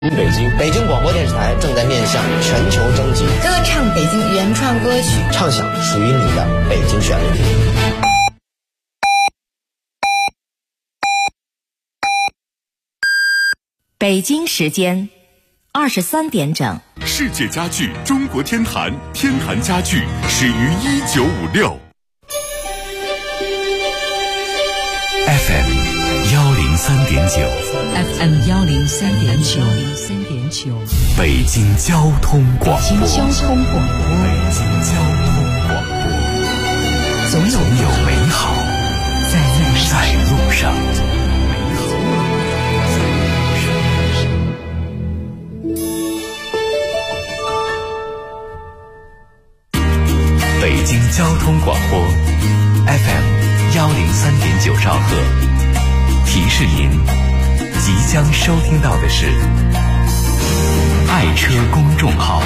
北京广播电视台正在面向全球征集歌唱北京原创歌曲， 唱响属于你的北京旋律。 北京时间23点整。 世界家具中国天坛，天坛家具始于1956。FM 103.9 FM 103.9 北京交通广播。 北京交通广播。 总有美好在路上。北京交通广播 FM 103.9兆赫，提示您即将收听到的是爱车公众号。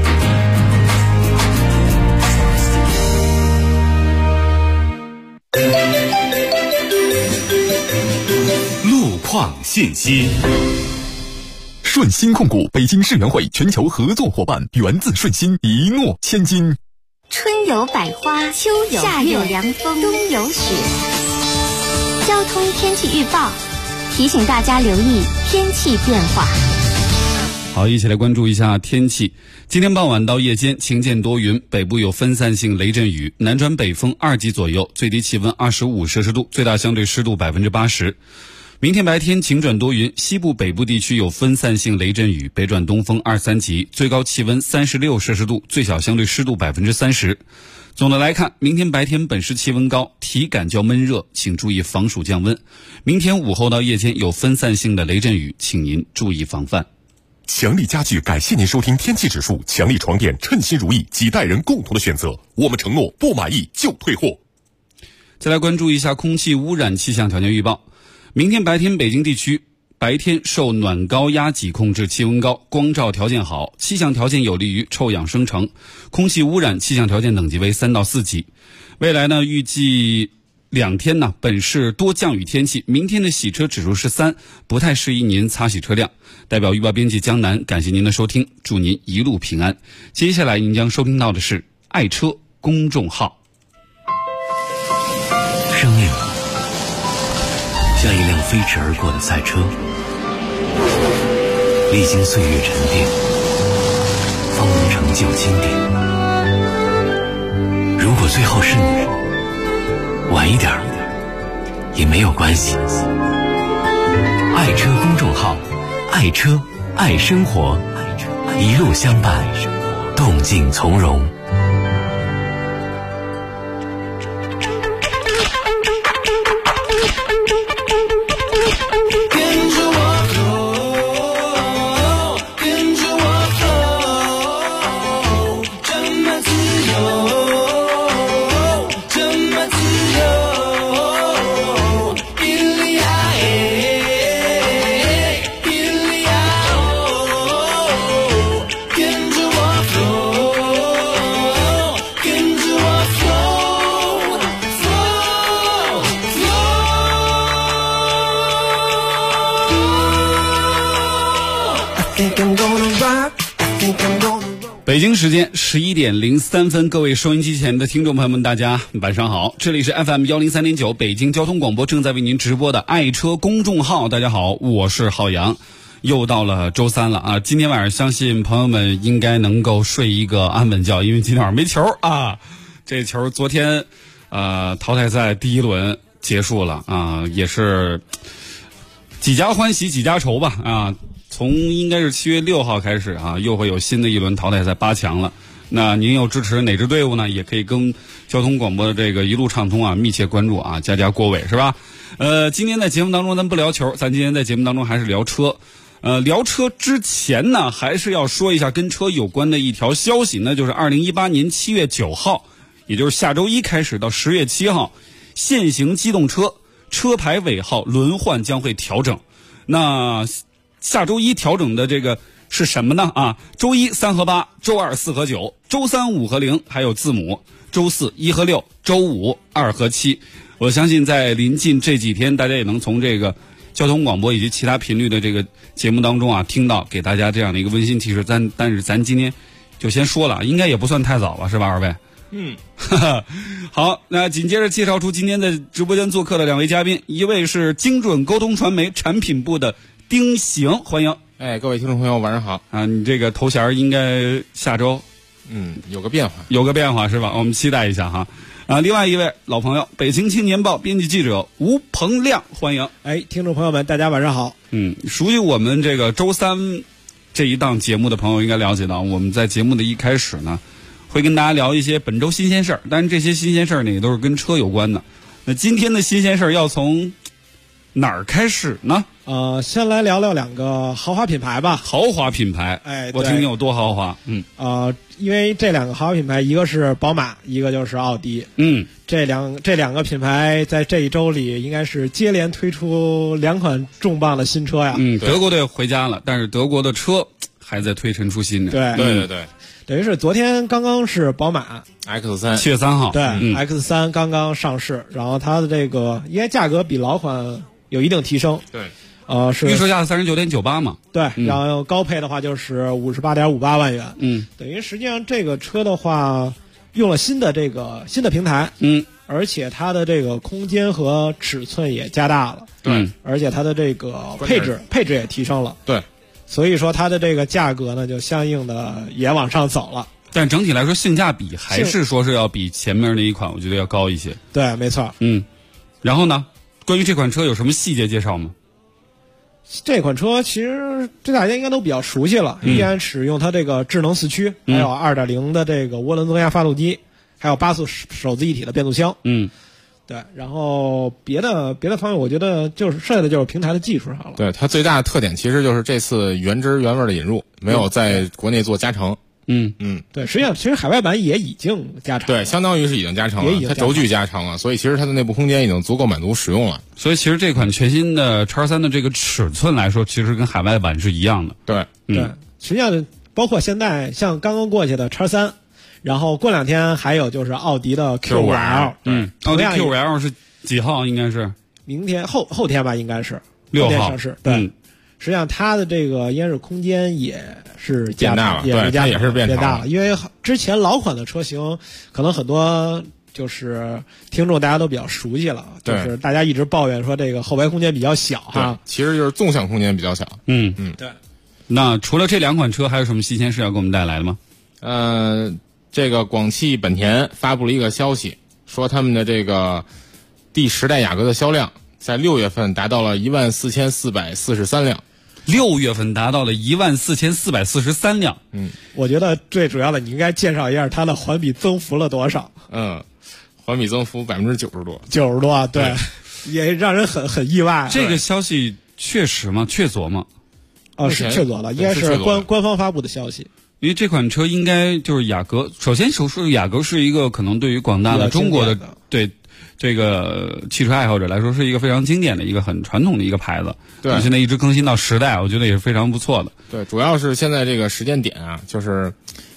路况信息。顺鑫控股北京世园会全球合作伙伴，源自顺鑫，一诺千金。 春有百花，秋有夏有凉风，冬有雪。交通天气预报提醒大家留意天气变化。 好，一起来关注一下天气。今天傍晚到夜间晴间多云，北部有分散性雷阵雨，南转北风2级左右，最低气温25摄氏度，最大相对湿度80%。明天白天晴转多云，西部北部地区有分散性雷阵雨，北转东风2、3级，最高气温36摄氏度，最小相对湿度30%。总的来看，明天白天本市气温高，体感较闷热，请注意防暑降温。明天午后到夜间有分散性的雷阵雨，请您注意防范。 强力家具感谢您收听天气指数，强力床垫称心如意，几代人共同的选择，我们承诺不满意就退货。 再来关注一下空气污染气象条件预报。明天白天北京地区白天受暖高压脊控制，气温高，光照条件好，气象条件有利于臭氧生成，空气污染气象条件等级为3到4级。未来呢，预计2天呢，本市多降雨天气，明天的洗车指数是3，不太适宜您擦洗车辆。代表预报编辑江南，感谢您的收听，祝您一路平安。接下来您将收听到的是爱车公众号。 生命像一辆飞驰而过的赛车，历经岁月沉淀，方能成就经典。如果最后是你，晚一点也没有关系。爱车公众号，爱车爱生活，一路相伴，动静从容。 北京时间11点03分，各位收音机前的听众朋友们，大家晚上好，这里是 FM 103.9北京交通广播正在为您直播的爱车公众号。大家好，我是浩洋。又到了周三了啊！今天晚上相信朋友们应该能够睡一个安稳觉，因为今天晚上没球啊。这球昨天淘汰赛第1轮结束了啊，也是几家欢喜几家愁吧啊。从应该是7月6号开始啊，又会有新的一轮淘汰赛8强了。那您又支持哪支队伍呢？也可以跟交通广播的这个一路畅通啊密切关注啊，家郭伟是吧？今天在节目当中咱不聊球，咱今天在节目当中还是聊车。聊车之前呢，还是要说一下跟车有关的一条消息，那就是2018年7月9号，也就是下周一开始到10月7号，现行机动车车牌尾号轮换将会调整。那下周一调整的这个是什么呢？啊，周一3和8，周二4和9，周三5和0，还有字母，周四1和6，周五2和7。我相信在临近这几天，大家也能从这个交通广播以及其他频率的这个节目当中啊听到，给大家这样的一个温馨提示。但是咱今天就先说了，应该也不算太早吧，是吧，二位？好，那紧接着介绍出今天的直播间做客的2位嘉宾，一位是精准沟通传媒产品部的丁行，欢迎。 各位听众朋友晚上好啊，你这个头衔应该下周有个变化是吧？我们期待一下哈。啊，另外一位老朋友，北京青年报编辑记者吴鹏亮，欢迎。 听众朋友们，大家晚上好。 熟悉我们这个周三这一档节目的朋友应该了解到，我们在节目的一开始呢，会跟大家聊一些本周新鲜事儿，但是这些新鲜事儿呢，也都是跟车有关的。那今天的新鲜事儿要从哪儿开始呢？ 先来聊聊2个豪华品牌吧。 豪华品牌，我听听有多豪华。 因为这2个豪华品牌，一个是宝马，一个就是奥迪。这两个品牌在这一周里应该是接连推出2款重磅的新车呀。 德国队回家了，但是德国的车还在推陈出新呢。 对， 等于是昨天刚刚是宝马 X3 7月3号， 对，X3 刚刚上市，然后它的这个应该价格比老款有一定提升。 对。 是预售价39.98嘛？ 对，然后高配的话就是58.58万元。等于实际上这个车的话用了新的平台。而且它的这个空间和尺寸也加大了。 对， 而且它的这个配置也提升了。 对， 所以说它的这个价格呢就相应的也往上走了。 但整体来说性价比还是说是要比前面那一款我觉得要高一些。 对，没错。 然后呢，关于这款车有什么细节介绍吗？ 这款车其实大家应该都比较熟悉了，依然使用它这个智能4驱，还有 2.0 的这个涡轮增压发动机，还有8速手自一体的变速箱。对，然后别的方面，我觉得就是剩下的就是平台的技术上了。 对，它最大的特点其实就是这次原汁原味的引入，没有在国内做加成。 对，实际上其实海外版也已经加长了。 对，相当于是已经加成了，它轴距加长了，所以其实它的内部空间已经足够满足使用了。 所以其实这款全新的 X3 的这个尺寸来说，其实跟海外版是一样的。 对， 对，实际上包括现在像刚刚过去的 X3，然后过2天还有就是奥迪的 Q5L。 奥迪 Q5L 是几号？应该是明天后天吧，应该是 6号上市。对。实际上，它的这个应该是空间也是变大了，对，它也是变大了。因为之前老款的车型，可能很多就是听众大家都比较熟悉了，就是大家一直抱怨说这个后排空间比较小哈。 其实就是纵向空间比较小。 对。 那除了这2款车，还有什么新鲜事要给我们带来的吗？ 这个广汽本田发布了一个消息，说他们的这个第10代雅阁的销量在6月份达到了14443辆。 6月份达到了14443辆。 我觉得最主要的你应该介绍一下它的环比增幅了多少。 环比增幅90%多。 90%多，对，也让人很意外。 这个消息确实吗？确凿吗？ 是确凿的，应该是官方发布的消息。 因为这款车应该就是雅阁，首先说雅阁是一个可能对于广大的中国的对这个汽车爱好者来说是一个非常经典的一个很传统的一个牌子。 对， 现在一直更新到10代，我觉得也是非常不错的。 对，主要是现在这个时间点啊，就是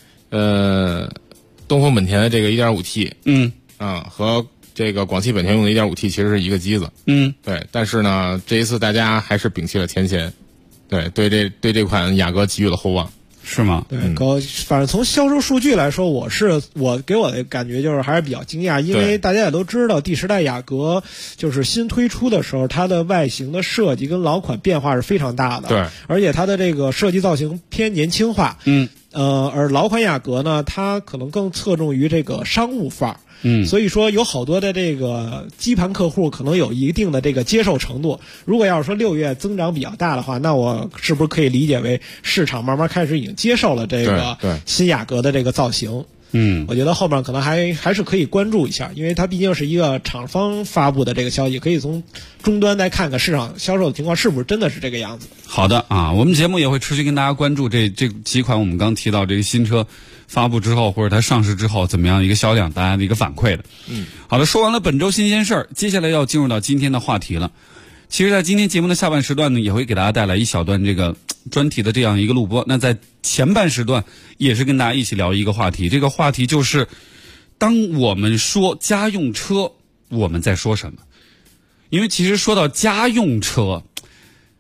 东风本田的这个 1.5T， 和这个广汽本田用的 1.5T 其实是一个机子。对，但是呢，这一次大家还是摒弃了前嫌，对这款雅阁寄予了厚望。 是吗？ 对，反正从销售数据来说，我给我的感觉就是还是比较惊讶，因为大家也都知道，第10代雅阁就是新推出的时候，它的外形的设计跟老款变化是非常大的。 对， 而且它的这个设计造型偏年轻化。而老款雅阁呢，它可能更侧重于这个商务范儿。所以说有好多的这个基盘客户可能有一定的这个接受程度。如果要是说6月增长比较大的话，那我是不是可以理解为市场慢慢开始已经接受了这个新雅阁的这个造型？我觉得后面可能还是可以关注一下，因为它毕竟是一个厂方发布的这个消息，可以从终端再看看市场销售的情况是不是真的是这个样子。 好的啊，我们节目也会持续跟大家关注这几款我们刚提到这个新车发布之后或者它上市之后怎么样一个销量，大家的一个反馈的。好的，说完了本周新鲜事儿，接下来要进入到今天的话题了。其实在今天节目的下半时段呢，也会给大家带来一小段这个专题的这样一个录播。那在前半时段也是跟大家一起聊一个话题，这个话题就是当我们说家用车我们在说什么。因为其实说到家用车，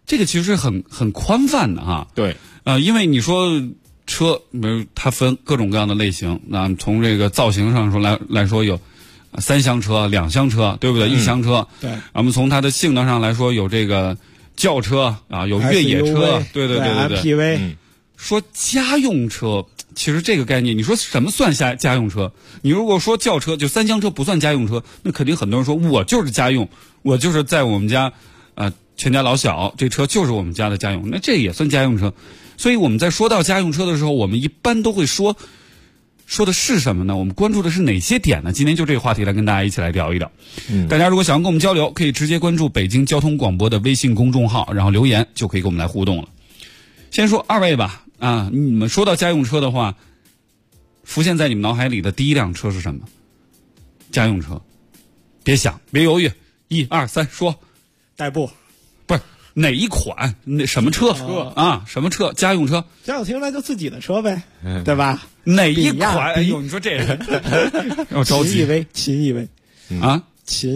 这个其实很宽泛的哈。 对， 因为你说车，比如它分各种各样的类型，那从这个造型上说来说有3厢车、2厢车，对不对？1厢车。 对。 我们从它的性能上来说，有这个轿车啊，有越野车，对 MPV。 说家用车，其实这个概念，你说什么算家用车？你如果说轿车，就3厢车不算家用车，那肯定很多人说我就是家用，我就是在我们家全家老小，这车就是我们家的家用，那这也算家用车。所以我们在说到家用车的时候，我们一般都会说的是什么呢？我们关注的是哪些点呢？今天就这个话题来跟大家一起来聊一聊。大家如果想要跟我们交流，可以直接关注北京交通广播的微信公众号，然后留言就可以跟我们来互动了。先说二位吧，你们说到家用车的话，浮现在你们脑海里的第一辆车是什么？家用车，别想，别犹豫，1、2、3，说。 代步。 不是哪一款？什么车？什么车？家用车？ 家用听来就自己的车呗，对吧？ 哪一款？哎呦，你说这人要着急。 秦 EV 啊， 秦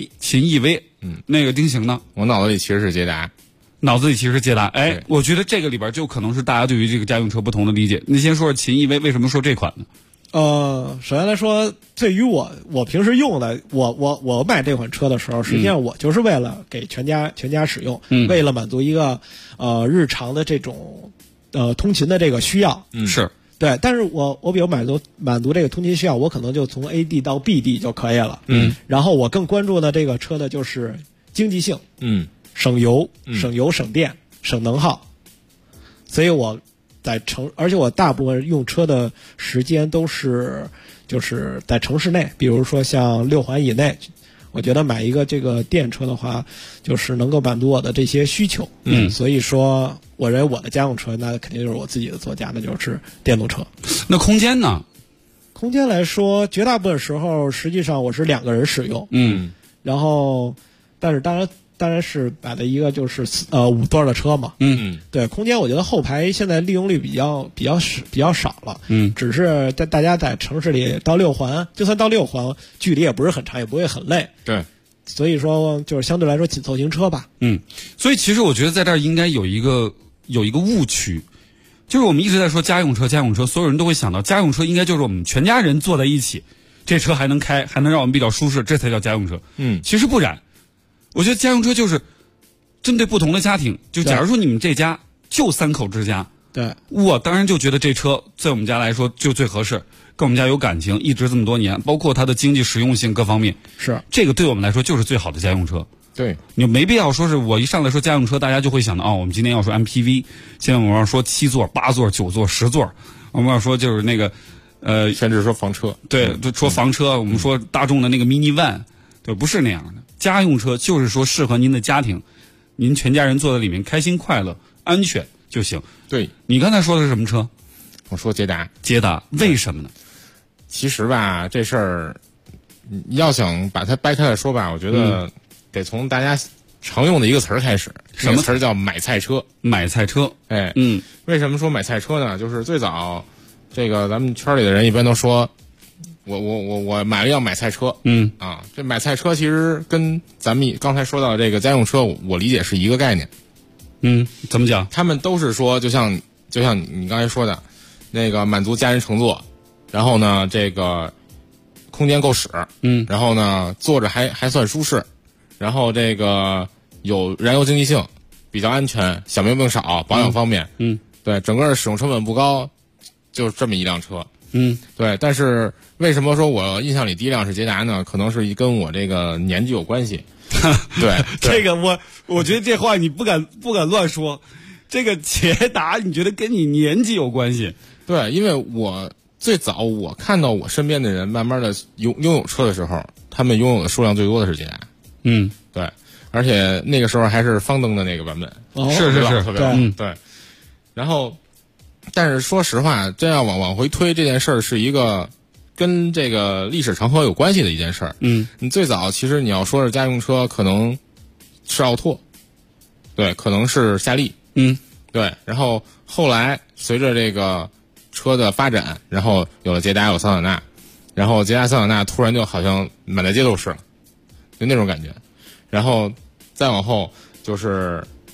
EV， 那个丁行呢？ 我脑子里其实是捷达。 脑子里其实是捷达，我觉得这个里边就可能是大家对于这个家用车不同的理解。你先说说秦 EV 为什么说这款呢？ 首先来说，对于我平时用的，我买这款车的时候，实际上我就是为了给全家使用，为了满足一个日常的这种通勤的这个需要。 是对，但是我比如满足这个通勤需要，我可能就从 A 地到 B 地就可以了。然后我更关注的这个车的就是经济性。省油、省电、省能耗，所以我而且我大部分用车的时间都是就是在城市内，比如说像6环以内，我觉得买一个这个电车的话，就是能够满足我的这些需求。所以说我认为我的家用车那肯定就是我自己的座驾，那就是电动车。 那空间呢？ 空间来说，绝大部分时候实际上我是2个人使用。然后，但是当然是买的一个就是5座的车嘛。对，空间我觉得后排现在利用率比较少了。只是大家在城市里到6环，就算到6环，距离也不是很长，也不会很累。 对， 所以说就是相对来说紧凑型车吧。 所以其实我觉得在这儿应该有一个误区，就是我们一直在说家用车，所有人都会想到家用车应该就是我们全家人坐在一起，这车还能开，还能让我们比较舒适，这才叫家用车。其实不然。我觉得家用车就是针对不同的家庭，就假如说你们这家就3口之家， 对， 我当然就觉得这车在我们家来说就最合适，跟我们家有感情，一直这么多年，包括它的经济实用性各方面， 是这个对我们来说就是最好的家用车。 对， 你没必要说是我一上来说家用车，大家就会想到我们今天要说 MPV， 现在我们要说7座、8座、9座、10座，我们要说就是那个甚至说房车， 对，就说房车，我们说大众的那个 mini van， 对，不是那样的。家用车就是说适合您的家庭，您全家人坐在里面开心快乐、安全就行。 对， 你刚才说的是什么车？ 我说捷达。 捷达为什么呢？ 其实吧，这事儿要想把它掰开来说吧，我觉得得从大家常用的一个词儿开始。什么词儿叫买菜车？买菜车。为什么说买菜车呢？就是最早这个咱们圈里的人一般都说。我买了辆买菜车，这买菜车其实跟咱们刚才说到的这个家用车，我理解是一个概念。 怎么讲？ 他们都是说，就像你刚才说的，那个满足家人乘坐，然后呢，这个空间够使，然后呢，坐着还算舒适，然后这个有燃油经济性，比较安全，小毛病少，保养方便，对，整个使用成本不高，就这么一辆车。对，但是为什么说我印象里第一辆是捷达呢？可能是跟我这个年纪有关系。对， 这个我觉得这话你不敢乱说。这个捷达你觉得跟你年纪有关系？ 对，因为我最早我看到我身边的人慢慢的拥有车的时候，他们拥有的数量最多的是捷达。对，而且那个时候还是方灯的那个版本。 是， 特别好。对，然后。但是说实话，真要往回推这件事儿，是一个跟这个历史长河有关系的一件事儿。你最早其实你要说是家用车，可能是奥拓，对，可能是夏利，对。然后后来随着这个车的发展，然后有了捷达，有桑塔纳，然后捷达、桑塔纳突然就好像满大街都是了，就那种感觉。然后再往后就是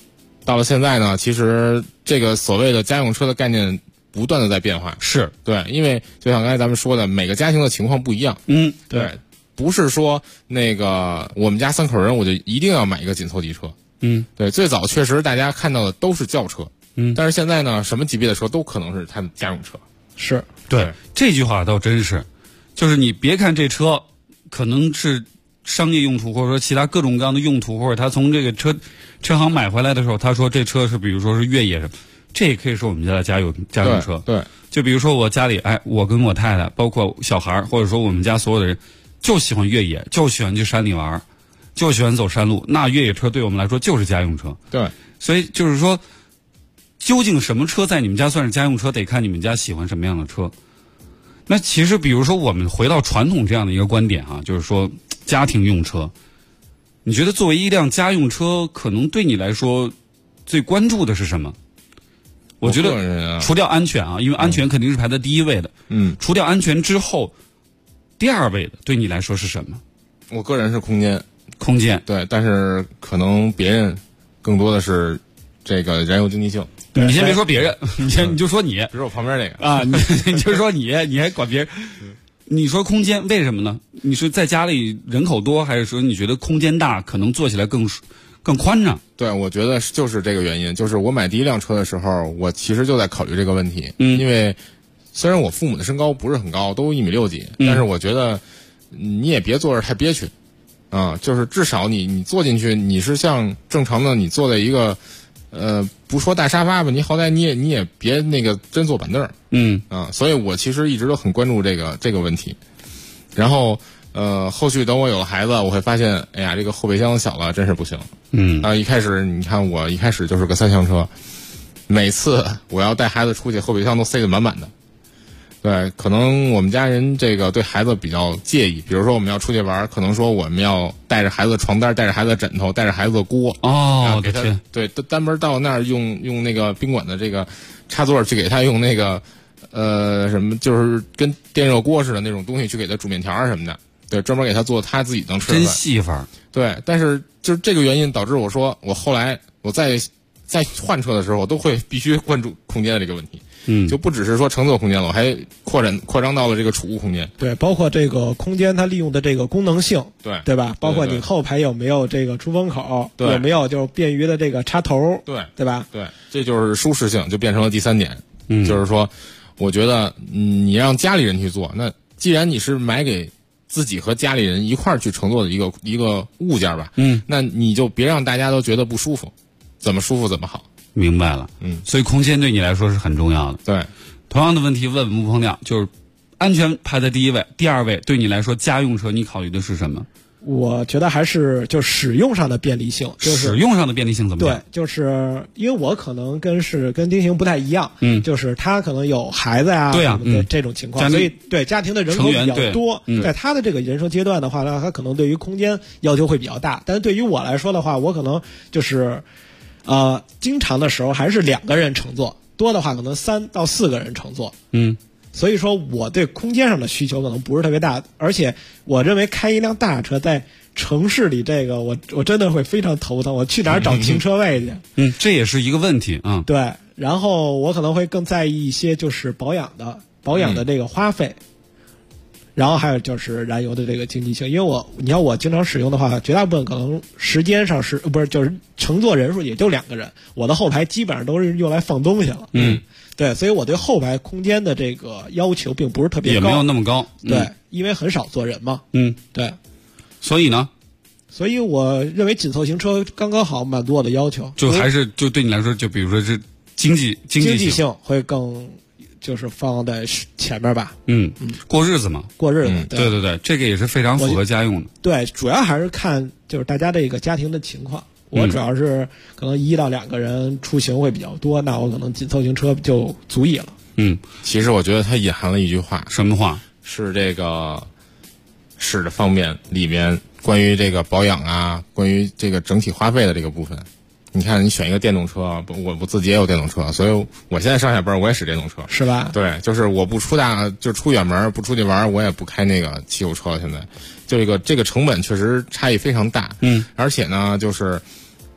到了现在呢，其实这个所谓的家用车的概念不断的在变化。 是对，因为就像刚才咱们说的，每个家庭的情况不一样。对，不是说那个我们家3口人我就一定要买一个紧凑级车。对，最早确实大家看到的都是轿车。但是现在呢，什么级别的车都可能是他们家用车。 是对，这句话倒真是，就是你别看这车可能是商业用途，或者说其他各种各样的用途，或者他从这个车行买回来的时候，他说这车是比如说是越野什么，这也可以是我们家的家用车。 对， 就比如说我家里，我跟我太太，包括小孩，或者说我们家所有的人，就喜欢越野，就喜欢去山里玩，就喜欢走山路，那越野车对我们来说就是家用车。 对， 所以就是说，究竟什么车在你们家算是家用车，得看你们家喜欢什么样的车。那其实比如说我们回到传统这样的一个观点啊，就是说家庭用车，你觉得作为一辆家用车，可能对你来说最关注的是什么？我觉得除掉安全啊，因为安全肯定是排在第一位的。除掉安全之后，第2位的对你来说是什么？ 我个人是空间。 空间对，但是可能别人更多的是这个燃油经济性。 你先别说别人，你就说你， 比如我旁边这个啊，你就说你还管别人。你说空间为什么呢？你是在家里人口多，还是说你觉得空间大，可能坐起来更宽敞？ 对，我觉得就是这个原因。就是我买第一辆车的时候，我其实就在考虑这个问题。因为虽然我父母的身高不是很高，都1.6米几，但是我觉得你也别坐着太憋屈啊。就是至少你坐进去，你是像正常的你坐在一个不说大沙发吧，你好歹你也别那个真坐板凳。所以我其实一直都很关注这个问题。然后后续等我有了孩子，我会发现，哎呀，这个后备箱小了，真是不行。一开始你看我一开始就是个3厢车，每次我要带孩子出去，后备箱都塞得满满的。对，可能我们家人这个对孩子比较介意，比如说我们要出去玩，可能说我们要带着孩子的床单，带着孩子的枕头，带着孩子的锅。给他对单门到那儿用那个宾馆的这个插座去给他用那个什么，就是跟电热锅似的那种东西去给他煮面条啊什么的。对，专门给他做他自己能吃的饭。 真细法。 对，但是就是这个原因导致我说我后来我在换车的时候，我都会必须关注空间的这个问题。就不只是说乘坐空间了，我还扩张到了这个储物空间。 对，包括这个空间它利用的这个功能性，对吧？包括你后排有没有这个出风口，有没有就是便于的这个插头，对吧？ 对，这就是舒适性，就变成了第3点。就是说，我觉得你让家里人去做，那既然你是买给自己和家里人一块儿去乘坐的一个物件吧，那你就别让大家都觉得不舒服，怎么舒服怎么好。 明白了，所以空间对你来说是很重要的。 对， 同样的问题问吴鹏亮，就是安全排在第1位，第2位对你来说家用车你考虑的是什么？ 我觉得还是就使用上的便利性，就是使用上的便利性怎么讲？ 对，就是因为我可能跟丁行不太一样，就是他可能有孩子呀， 对啊， 这种情况，所以对家庭的人口比较多，在他的这个人生阶段的话呢，他可能对于空间要求会比较大，但是对于我来说的话，我可能就是经常的时候还是2个人乘坐，多的话可能3到4个人乘坐。所以说我对空间上的需求可能不是特别大，而且我认为开一辆大车在城市里这个我真的会非常头疼，我去哪儿找停车位去？ 这也是一个问题啊。 对，然后我可能会更在意一些就是保养的这个花费。然后还有就是燃油的这个经济性，因为你要我经常使用的话，绝大部分可能时间上就是乘坐人数也就2个人，我的后排基本上都是用来放东西了。对，所以我对后排空间的这个要求并不是特别高， 也没有那么高。 对，因为很少坐人嘛。对。 所以呢？ 所以我认为紧凑型车刚刚好满足我的要求。 就还是就对你来说，就比如说是经济性会更。就是放在前面吧。 过日子嘛， 过日子。 对，这个也是非常符合家用的。 对，主要还是看就是大家这个家庭的情况。我主要是可能1到2个人出行会比较多，那我可能紧凑型车就足以了。 其实我觉得它隐含了一句话。 什么话？ 是这个使的方面里面关于这个保养啊，关于这个整体花费的这个部分。你看，你选一个电动车，我自己也有电动车，所以我现在上下班我也使电动车， 是吧？ 对，就是我不出远门，不出去玩，我也不开那个汽油车了。现在，这个成本确实差异非常大。而且呢，就是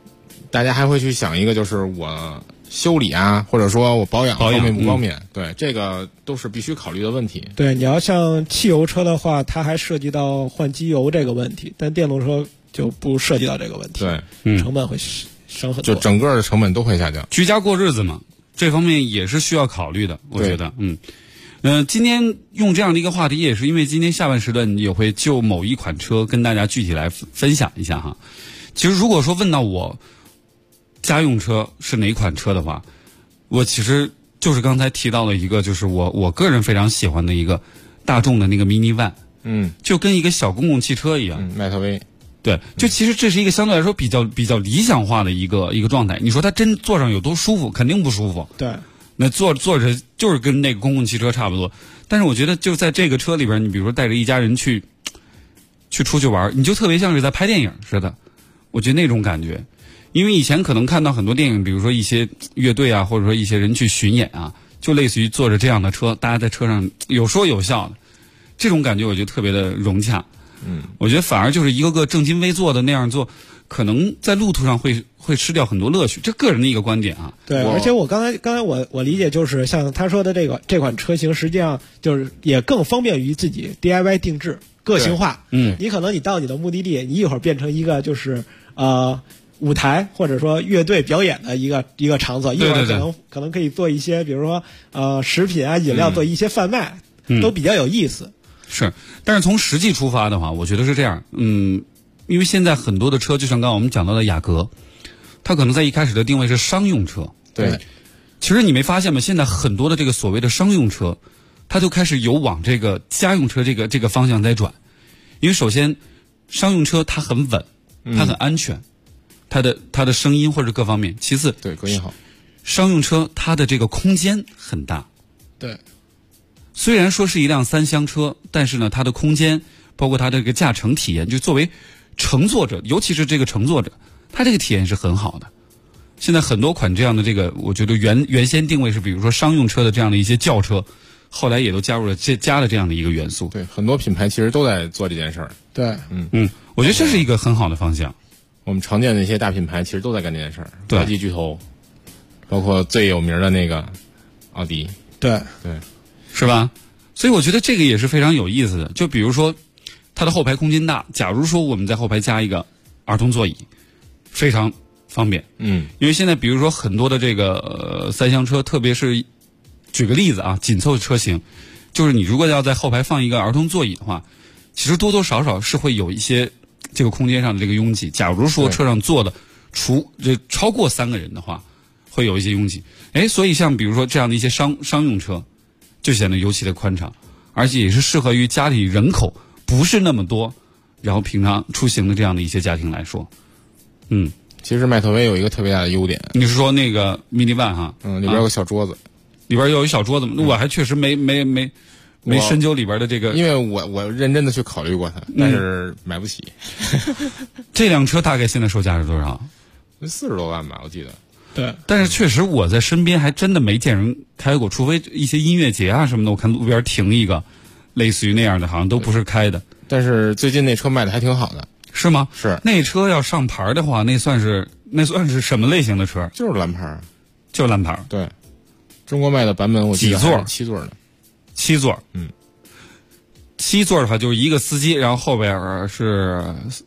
大家还会去想一个，就是我修理啊，或者说我保养方便不方便？对，这个都是必须考虑的问题。 对，你要像汽油车的话，它还涉及到换机油这个问题，但电动车就不涉及到这个问题。 对， 成本会省很多， 就整个的成本都会下降。 居家过日子嘛，这方面也是需要考虑的，我觉得。今天用这样的一个话题，也是因为今天下半时段也会就某一款车跟大家具体来分享一下哈。其实如果说问到我家用车是哪款车的话，我其实就是刚才提到了一个，就是我个人非常喜欢的一个大众的那个 mini van，就跟一个小公共汽车一样， 迈特威。 对，就其实这是一个相对来说比较理想化的一个状态。你说它真坐上有多舒服？肯定不舒服。 对， 那坐着就是跟那个公共汽车差不多。但是我觉得就在这个车里边，你比如说带着一家人去出去玩，你就特别像是在拍电影似的。我觉得那种感觉，因为以前可能看到很多电影，比如说一些乐队啊，或者说一些人去巡演啊，就类似于坐着这样的车，大家在车上有说有笑的，这种感觉我觉得特别的融洽。我觉得反而就是一个个正襟危坐的那样做，可能在路途上会失掉很多乐趣。这个人的一个观点啊。 对，而且我刚才我理解就是像他说的这款车型，实际上就是也更方便于自己 DIY 定制、个性化。你可能你到你的目的地，你一会儿变成一个就是舞台或者说乐队表演的一个场所，一会儿可能可以做一些，比如说食品啊、饮料做一些贩卖，都比较有意思。 是，但是从实际出发的话，我觉得是这样。因为现在很多的车，就像刚刚我们讲到的雅阁，它可能在一开始的定位是商用车。 对， 其实你没发现吗？现在很多的这个所谓的商用车，它就开始有往这个家用车这个方向在转。因为首先，商用车它很稳，它很安全，它的声音或者各方面。其次， 对，隔音好。 商用车它的这个空间很大。 对。 虽然说是一辆三厢车，但是呢，它的空间，包括它的这个驾乘体验，就作为乘坐者，尤其是这个乘坐者，它这个体验是很好的。现在很多款这样的这个，我觉得原先定位是比如说商用车的这样的一些轿车，后来也都加了这样的一个元素。 对，很多品牌其实都在做这件事儿。 对， 我觉得这是一个很好的方向。 我们常见的一些大品牌其实都在干这件事儿， 国际巨头，包括最有名的那个奥迪。 对。 是吧？所以我觉得这个也是非常有意思的。就比如说，它的后排空间大，假如说我们在后排加一个儿童座椅，非常方便。因为现在比如说很多的这个三厢车，特别是举个例子啊，紧凑车型，就是你如果要在后排放一个儿童座椅的话，其实多多少少是会有一些这个空间上的这个拥挤。假如说车上坐的超过3个人的话，会有一些拥挤。所以像比如说这样的一些商用车，就显得尤其的宽敞，而且也是适合于家里人口不是那么多，然后平常出行的这样的一些家庭来说。 其实迈特威有一个特别大的优点。 你是说那个 mini van 哈？ 里边有个小桌子。 里边有一小桌子，我还确实没深究里边的这个。 因为我认真的去考虑过它，但是买不起。 这辆车大概现在售价是多少 ？40多万吧，我记得。 对， 但是确实我在身边还真的没见人开过，除非一些音乐节啊什么的，我看路边停一个类似于那样的，好像都不是开的。 但是最近那车卖的还挺好的。 是吗？ 是。 那车要上牌的话，那算是什么类型的车？ 就是蓝牌。 就蓝牌。 对。中国卖的版本我记得是7座的。 7座。7座的话就是一个司机，然后后边是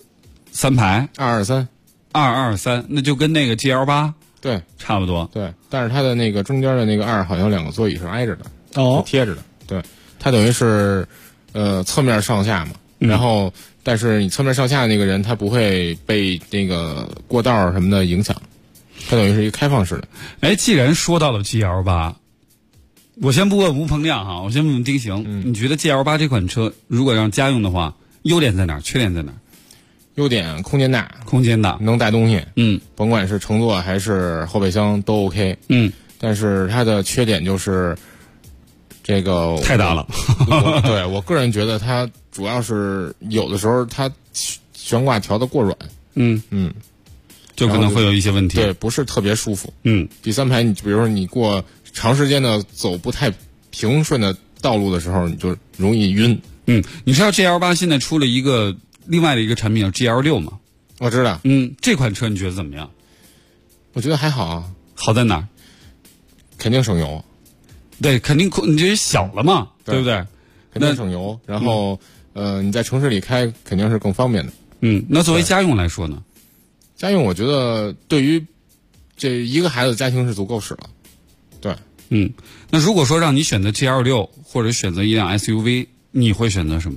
3排。223，那就跟那个 GL8。 对， 差不多。 对，但是它的那个中间的那个2好像2个座椅是挨着的，贴着的。对，它等于是侧面上下嘛。然后，但是你侧面上下那个人他不会被那个过道什么的影响，它等于是一个开放式的。 既然说到了 GL8，我先不问吴鹏亮哈，我先问问丁行，你觉得 GL8 这款车如果让家用的话，优点在哪儿？缺点在哪儿？ 优点空间大，能带东西，甭管是乘坐还是后备箱都 OK，但是它的缺点就是这个太大了。 对，我个人觉得它主要是有的时候它悬挂调的过软， 就可能会有一些问题， 对，不是特别舒服。第3排你比如说你过长时间的走不太平顺的道路的时候，你就容易晕。 你知道 GL8 现在出了一个另外的一个产品叫 GL6 吗？ 我知道。 这款车你觉得怎么样？ 我觉得还好啊。 好在哪儿？ 肯定省油。 对，肯定你这小了嘛，对不对？ 肯定省油。然后你在城市里开肯定是更方便的。 那作为家用来说呢？ 家用我觉得对于这一个孩子家庭是足够使了。对。 那如果说让你选择 GL6 或者选择一辆 SUV， 你会选择什么？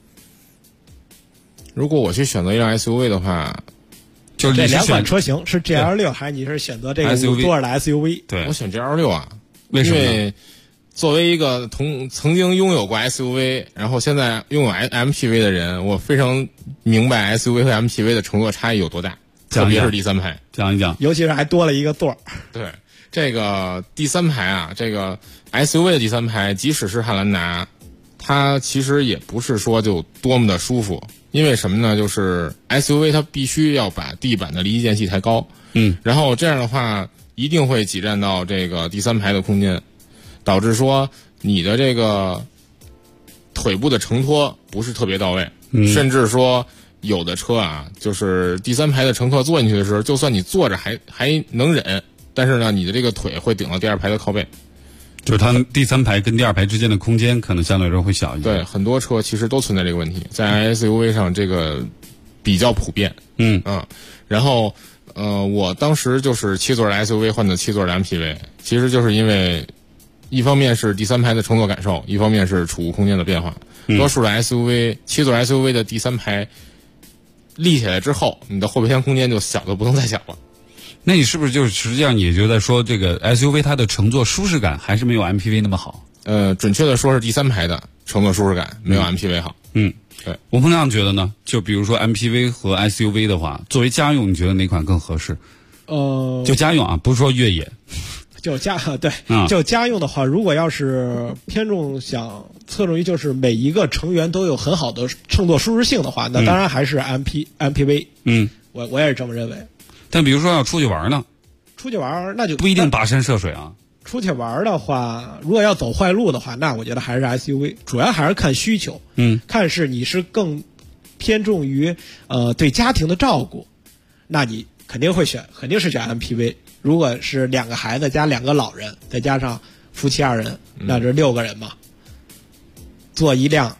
如果我去选择一辆 SUV 的话， 就是这两款车型是 GL6 还是你是选择这个5座的 SUV？ 对， 我选 GL6 啊。 为什么？ 因为作为一个曾经拥有过 SUV， 然后现在拥有 MPV 的人，我非常明白 SUV 和 MPV 的乘坐差异有多大，特别是第三排。 讲一讲， 尤其是还多了一个座。 对，这个第三排啊，这个 SUV 的第三排，即使是汉兰达，它其实也不是说就多么的舒服。因为什么呢？就是 SUV 它必须要把地板的离地间隙抬高，然后这样的话一定会挤占到这个第三排的空间，导致说你的这个腿部的承托不是特别到位，甚至说有的车啊，就是第三排的乘客坐进去的时候，就算你坐着还能忍，但是呢，你的这个腿会顶到第二排的靠背。 就是它第三排跟第二排之间的空间可能相对来说会小一点。 对，很多车其实都存在这个问题，在 SUV 上这个比较普遍。然后我当时就是7座的 SUV 换的7座的 MPV， 其实就是因为一方面是第三排的乘坐感受，一方面是储物空间的变化。多数的 SUV 7座 SUV 的第三排立起来之后，你的后备箱空间就小的不能再小了。 那你是不是就是实际上也就在说这个 SUV 它的乘坐舒适感还是没有 MPV 那么好？ 准确的说是第三排的乘坐舒适感没有 MPV 好。 对。我们那样觉得呢？就比如说 MPV 和 SUV 的话，作为家用，你觉得哪款更合适？就家用啊，不是说越野。 就家用的话，如果要是偏重想侧重于就是每一个成员都有很好的乘坐舒适性的话，那当然还是 MPV。我也是这么认为。 但比如说要出去玩呢？ 出去玩那就不一定跋山涉水啊。 出去玩的话，如果要走坏路的话，那我觉得还是 SUV， 主要还是看需求。看是你是更偏重于对家庭的照顾，那你肯定是选 MPV。如果是2个孩子加2个老人，再加上夫妻2人，那这6个人嘛，坐一辆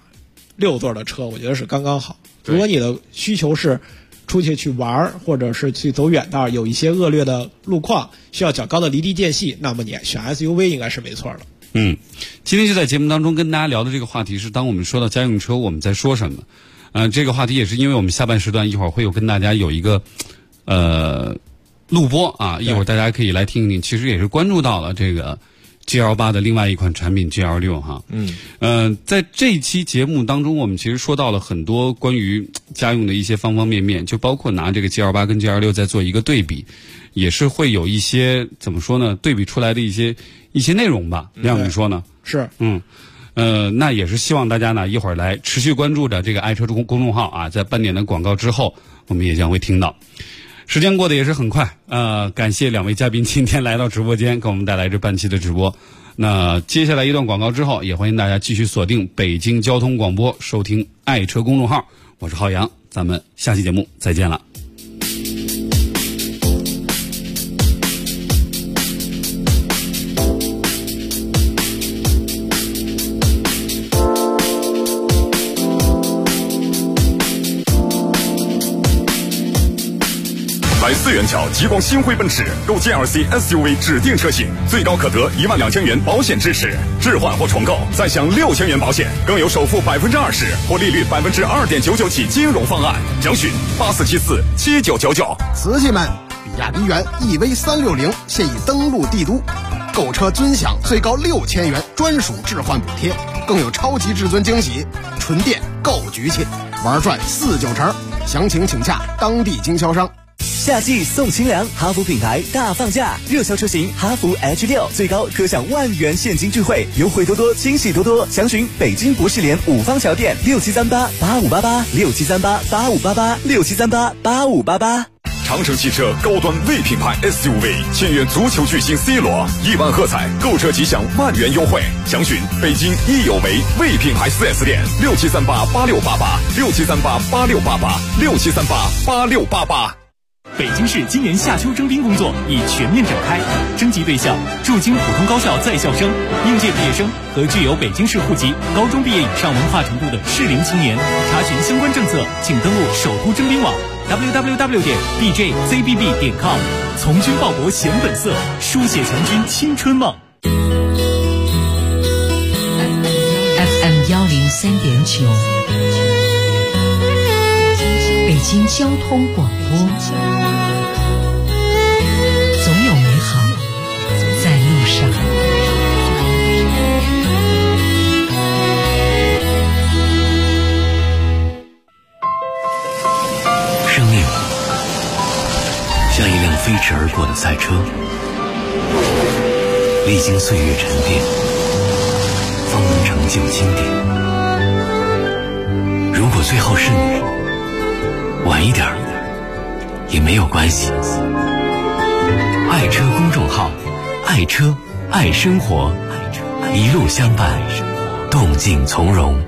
6座的车，我觉得是刚刚好。如果你的需求是出去玩，或者是去走远道，有一些恶劣的路况，需要较高的离地间隙，那么你选 SUV 应该是没错的。 今天就在节目当中跟大家聊的这个话题是，当我们说到家用车，我们在说什么？这个话题也是因为我们下半时段一会儿会有跟大家有一个录播啊，一会儿大家可以来听一听。其实也是关注到了这个 GL8 的另外一款产品 GL6 哈。在这一期节目当中，我们其实说到了很多关于家用的一些方方面面，就包括拿这个 GL8 跟 GL6 再做一个对比，也是会有一些怎么说呢？对比出来的一些内容吧。让你说呢？ 是。 那也是希望大家呢一会儿来持续关注着这个爱车公众号啊，在半点的广告之后，我们也将会听到。时间过得也是很快，感谢2位嘉宾今天来到直播间，给我们带来这半期的直播。那接下来一段广告之后，也欢迎大家继续锁定北京交通广播，收听爱车公众号。我是浩洋，咱们下期节目再见了。 来4元桥极光星辉奔驰购 GLC SUV 指定车型，最高可得12000元保险支持，置换或重购再享6000元保险，更有首付20%或利率2.99%起金融方案。详询84747999。 瓷器们，比亚迪元 EV360现已登陆帝都，购车尊享最高6000元专属置换补贴，更有超级至尊惊喜，纯电够局气，玩转49成。详情请洽当地经销商。 夏季送清凉，哈弗品牌大放价，热销车型哈弗 H6最高可享10000元现金钜惠，优惠多多，惊喜多多。详询北京博士联5方桥店673885886738858867388588。 长城汽车高端 V 品牌 SUV 签约足球巨星 C 罗，1万喝彩，购车即享10000元优惠。详询北京益友维 V 品牌 4S 店673886886738868867388688。 北京市今年夏秋征兵工作已全面展开，征集对象驻京普通高校在校生、应届毕业生和具有北京市户籍、高中毕业以上文化程度的适龄青年。查询相关政策，请登录首都征兵网 www.bjzbb.com， 从军报国显本色，书写强军青春梦。 FM 103.9，北京交通广播，总有美好在路上。 生命像一辆飞驰而过的赛车，历经岁月沉淀，方能成就经典。如果最后是你，晚一点也没有关系。爱车公众号，爱车爱生活，一路相伴，动静从容。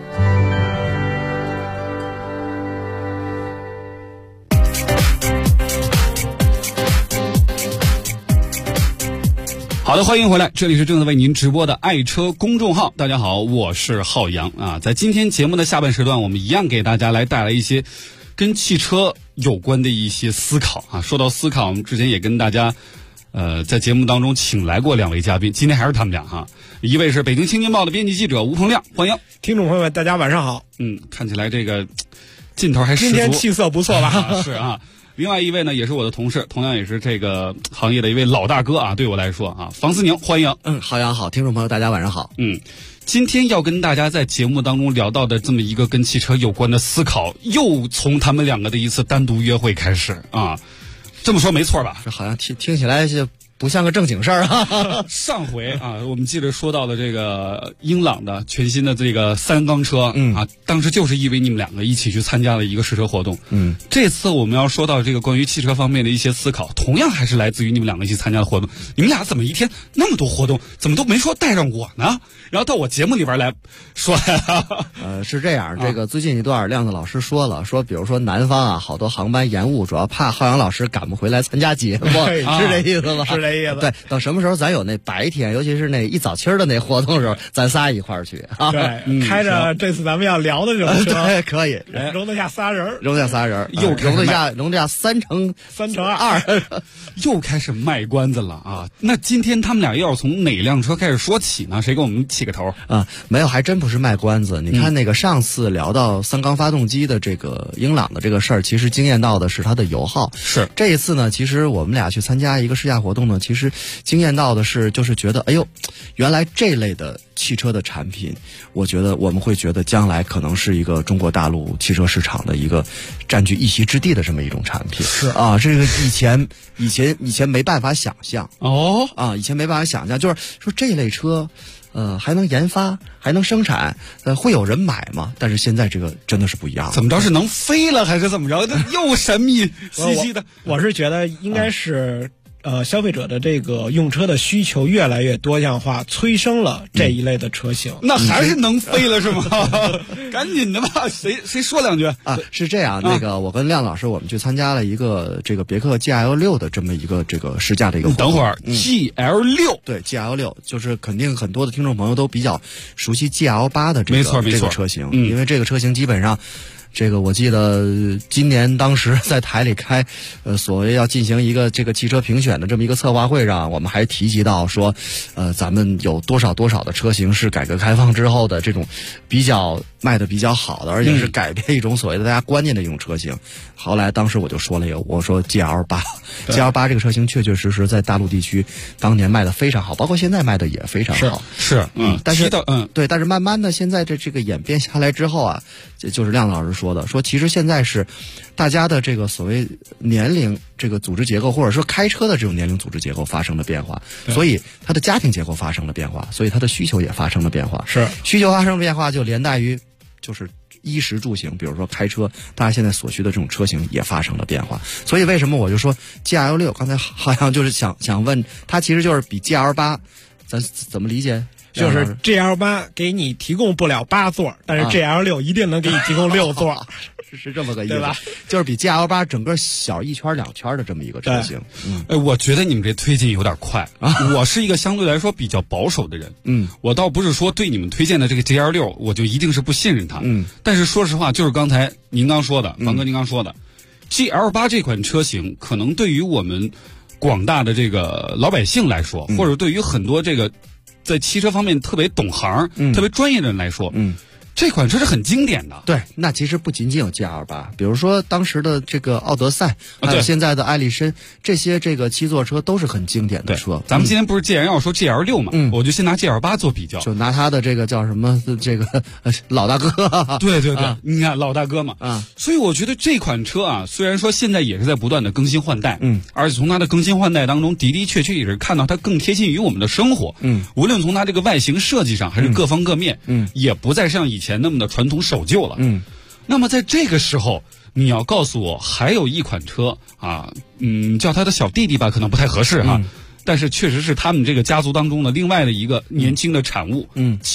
好的，欢迎回来，这里是正在为您直播的爱车公众号。大家好，我是浩洋啊。在今天节目的下半时段，我们一样给大家来带来一些跟汽车有关的一些思考啊。说到思考，我们之前也跟大家在节目当中请来过两位嘉宾，今天还是他们俩哈。一位是北京青年报的编辑记者吴鹏亮，欢迎。 听众朋友们，大家晚上好。 看起来这个劲头还十足， 今天气色不错吧？ 是啊。另外一位呢，也是我的同事，同样也是这个行业的一位老大哥啊，对我来说啊，房思宁，欢迎。 浩洋好，听众朋友大家晚上好。 今天要跟大家在节目当中聊到的这么一个跟汽车有关的思考，又从他们两个的一次单独约会开始啊，这么说没错吧？ 这好像听起来是不像个正经事儿啊。 上回啊，我们记得说到了这个英朗的全新的这个三缸车，啊，当时就是因为你们两个一起去参加了一个试车活动。这次我们要说到这个关于汽车方面的一些思考，同样还是来自于你们两个一起参加的活动。你们俩怎么一天那么多活动，怎么都没说带上我呢？然后到我节目里边来说呀。 是这样，这个最近一段亮子老师说了，说比如说南方啊，好多航班延误，主要怕浩洋老师赶不回来参加节目，是这意思吧？ 是这意思。 对，等什么时候咱有那白天，尤其是那一早清的那活动的时候，咱仨一块儿去啊。 对，开着这次咱们要聊的这种车， 对，可以容得下仨人， 容得下仨人，又容得下3乘2， 又开始卖关子了啊！那今天他们俩要从哪辆车开始说起呢？谁给我们起个头啊？没有，还真不是卖关子。你看那个上次聊到三缸发动机的这个英朗的这个事儿，其实惊艳到的是它的油耗。 是这一次呢，其实我们俩去参加一个试驾活动呢，其实惊艳到的是，就是觉得，哎呦，原来这类的汽车的产品，我觉得我们会觉得将来可能是一个中国大陆汽车市场的一个占据一席之地的这么一种产品。 是啊，这个以前没办法想象以前没办法想象，就是说这类车。还能研发，还能生产，会有人买吗？但是现在这个真的是不一样了。 怎么着是能飞了，还是怎么着？又神秘兮兮的。 我是觉得应该是。消费者的这个用车的需求越来越多样化，催生了这一类的车型。 那还是能飞了是吗？赶紧的吧，谁说两句啊？是这样，那个我跟亮老师我们去参加了一个这个别克 GL6 的这么一个这个试驾的一个活动。 等会儿GL6， 对 GL6，就是肯定很多的听众朋友都比较熟悉 GL8 的这个车型，因为这个车型基本上。这个我记得今年当时在台里开，所谓要进行一个这个汽车评选的这么一个策划会上，我们还提及到说，咱们有多少的车型是改革开放之后的这种比较卖的比较好的，而且是改变一种所谓的大家观念的一种车型。后来当时我就说了一个，我说 GL8 这个车型确确实实在大陆地区当年卖的非常好，包括现在卖的也非常好。 是但是对，但是慢慢的现在这个演变下来之后啊，就是亮老师说的，说其实现在是大家的这个所谓年龄这个组织结构，或者说开车的这种年龄组织结构发生了变化，所以他的家庭结构发生了变化，所以他的需求也发生了变化。 是需求发生了变化，就连带于就是衣食住行，比如说开车，大家现在所需的这种车型也发生了变化。所以为什么我就说 GL6 刚才好像就是想问它，其实就是比 GL8 咱怎么理解？ 就是 GL8 给你提供不了8座，但是 GL6 一定能给你提供6座。 是这么个意思， 对吧？ 就是比 GL8 整个小1圈2圈的这么一个车型。 我觉得你们这推进有点快啊！我是一个相对来说比较保守的人，我倒不是说对你们推荐的这个 GL6 我就一定是不信任它，但是说实话，就是刚才您刚说的，房哥您刚说的，GL8 这款车型可能对于我们广大的这个老百姓来说，或者对于很多这个在汽车方面特别懂行、特别专业的人来说，这款车是很经典的。 对，那其实不仅仅有 GL8，比如说当时的这个奥德赛，还有现在的艾力绅，这些这个七座车都是很经典的车。 咱们今天不是既然要说 GL6 嘛，我就先拿 GL8 做比较， 就拿它的这个叫什么这个老大哥。 对，你看老大哥嘛，所以我觉得这款车啊，虽然说现在也是在不断的更新换代，而且从它的更新换代当中的的确确也是看到它更贴近于我们的生活，无论从它这个外形设计上还是各方各面，也不再像以前那么的传统守旧了。那么在这个时候，你要告诉我还有一款车啊，叫他的小弟弟吧，可能不太合适哈，但是确实是他们这个家族当中的另外的一个年轻的产物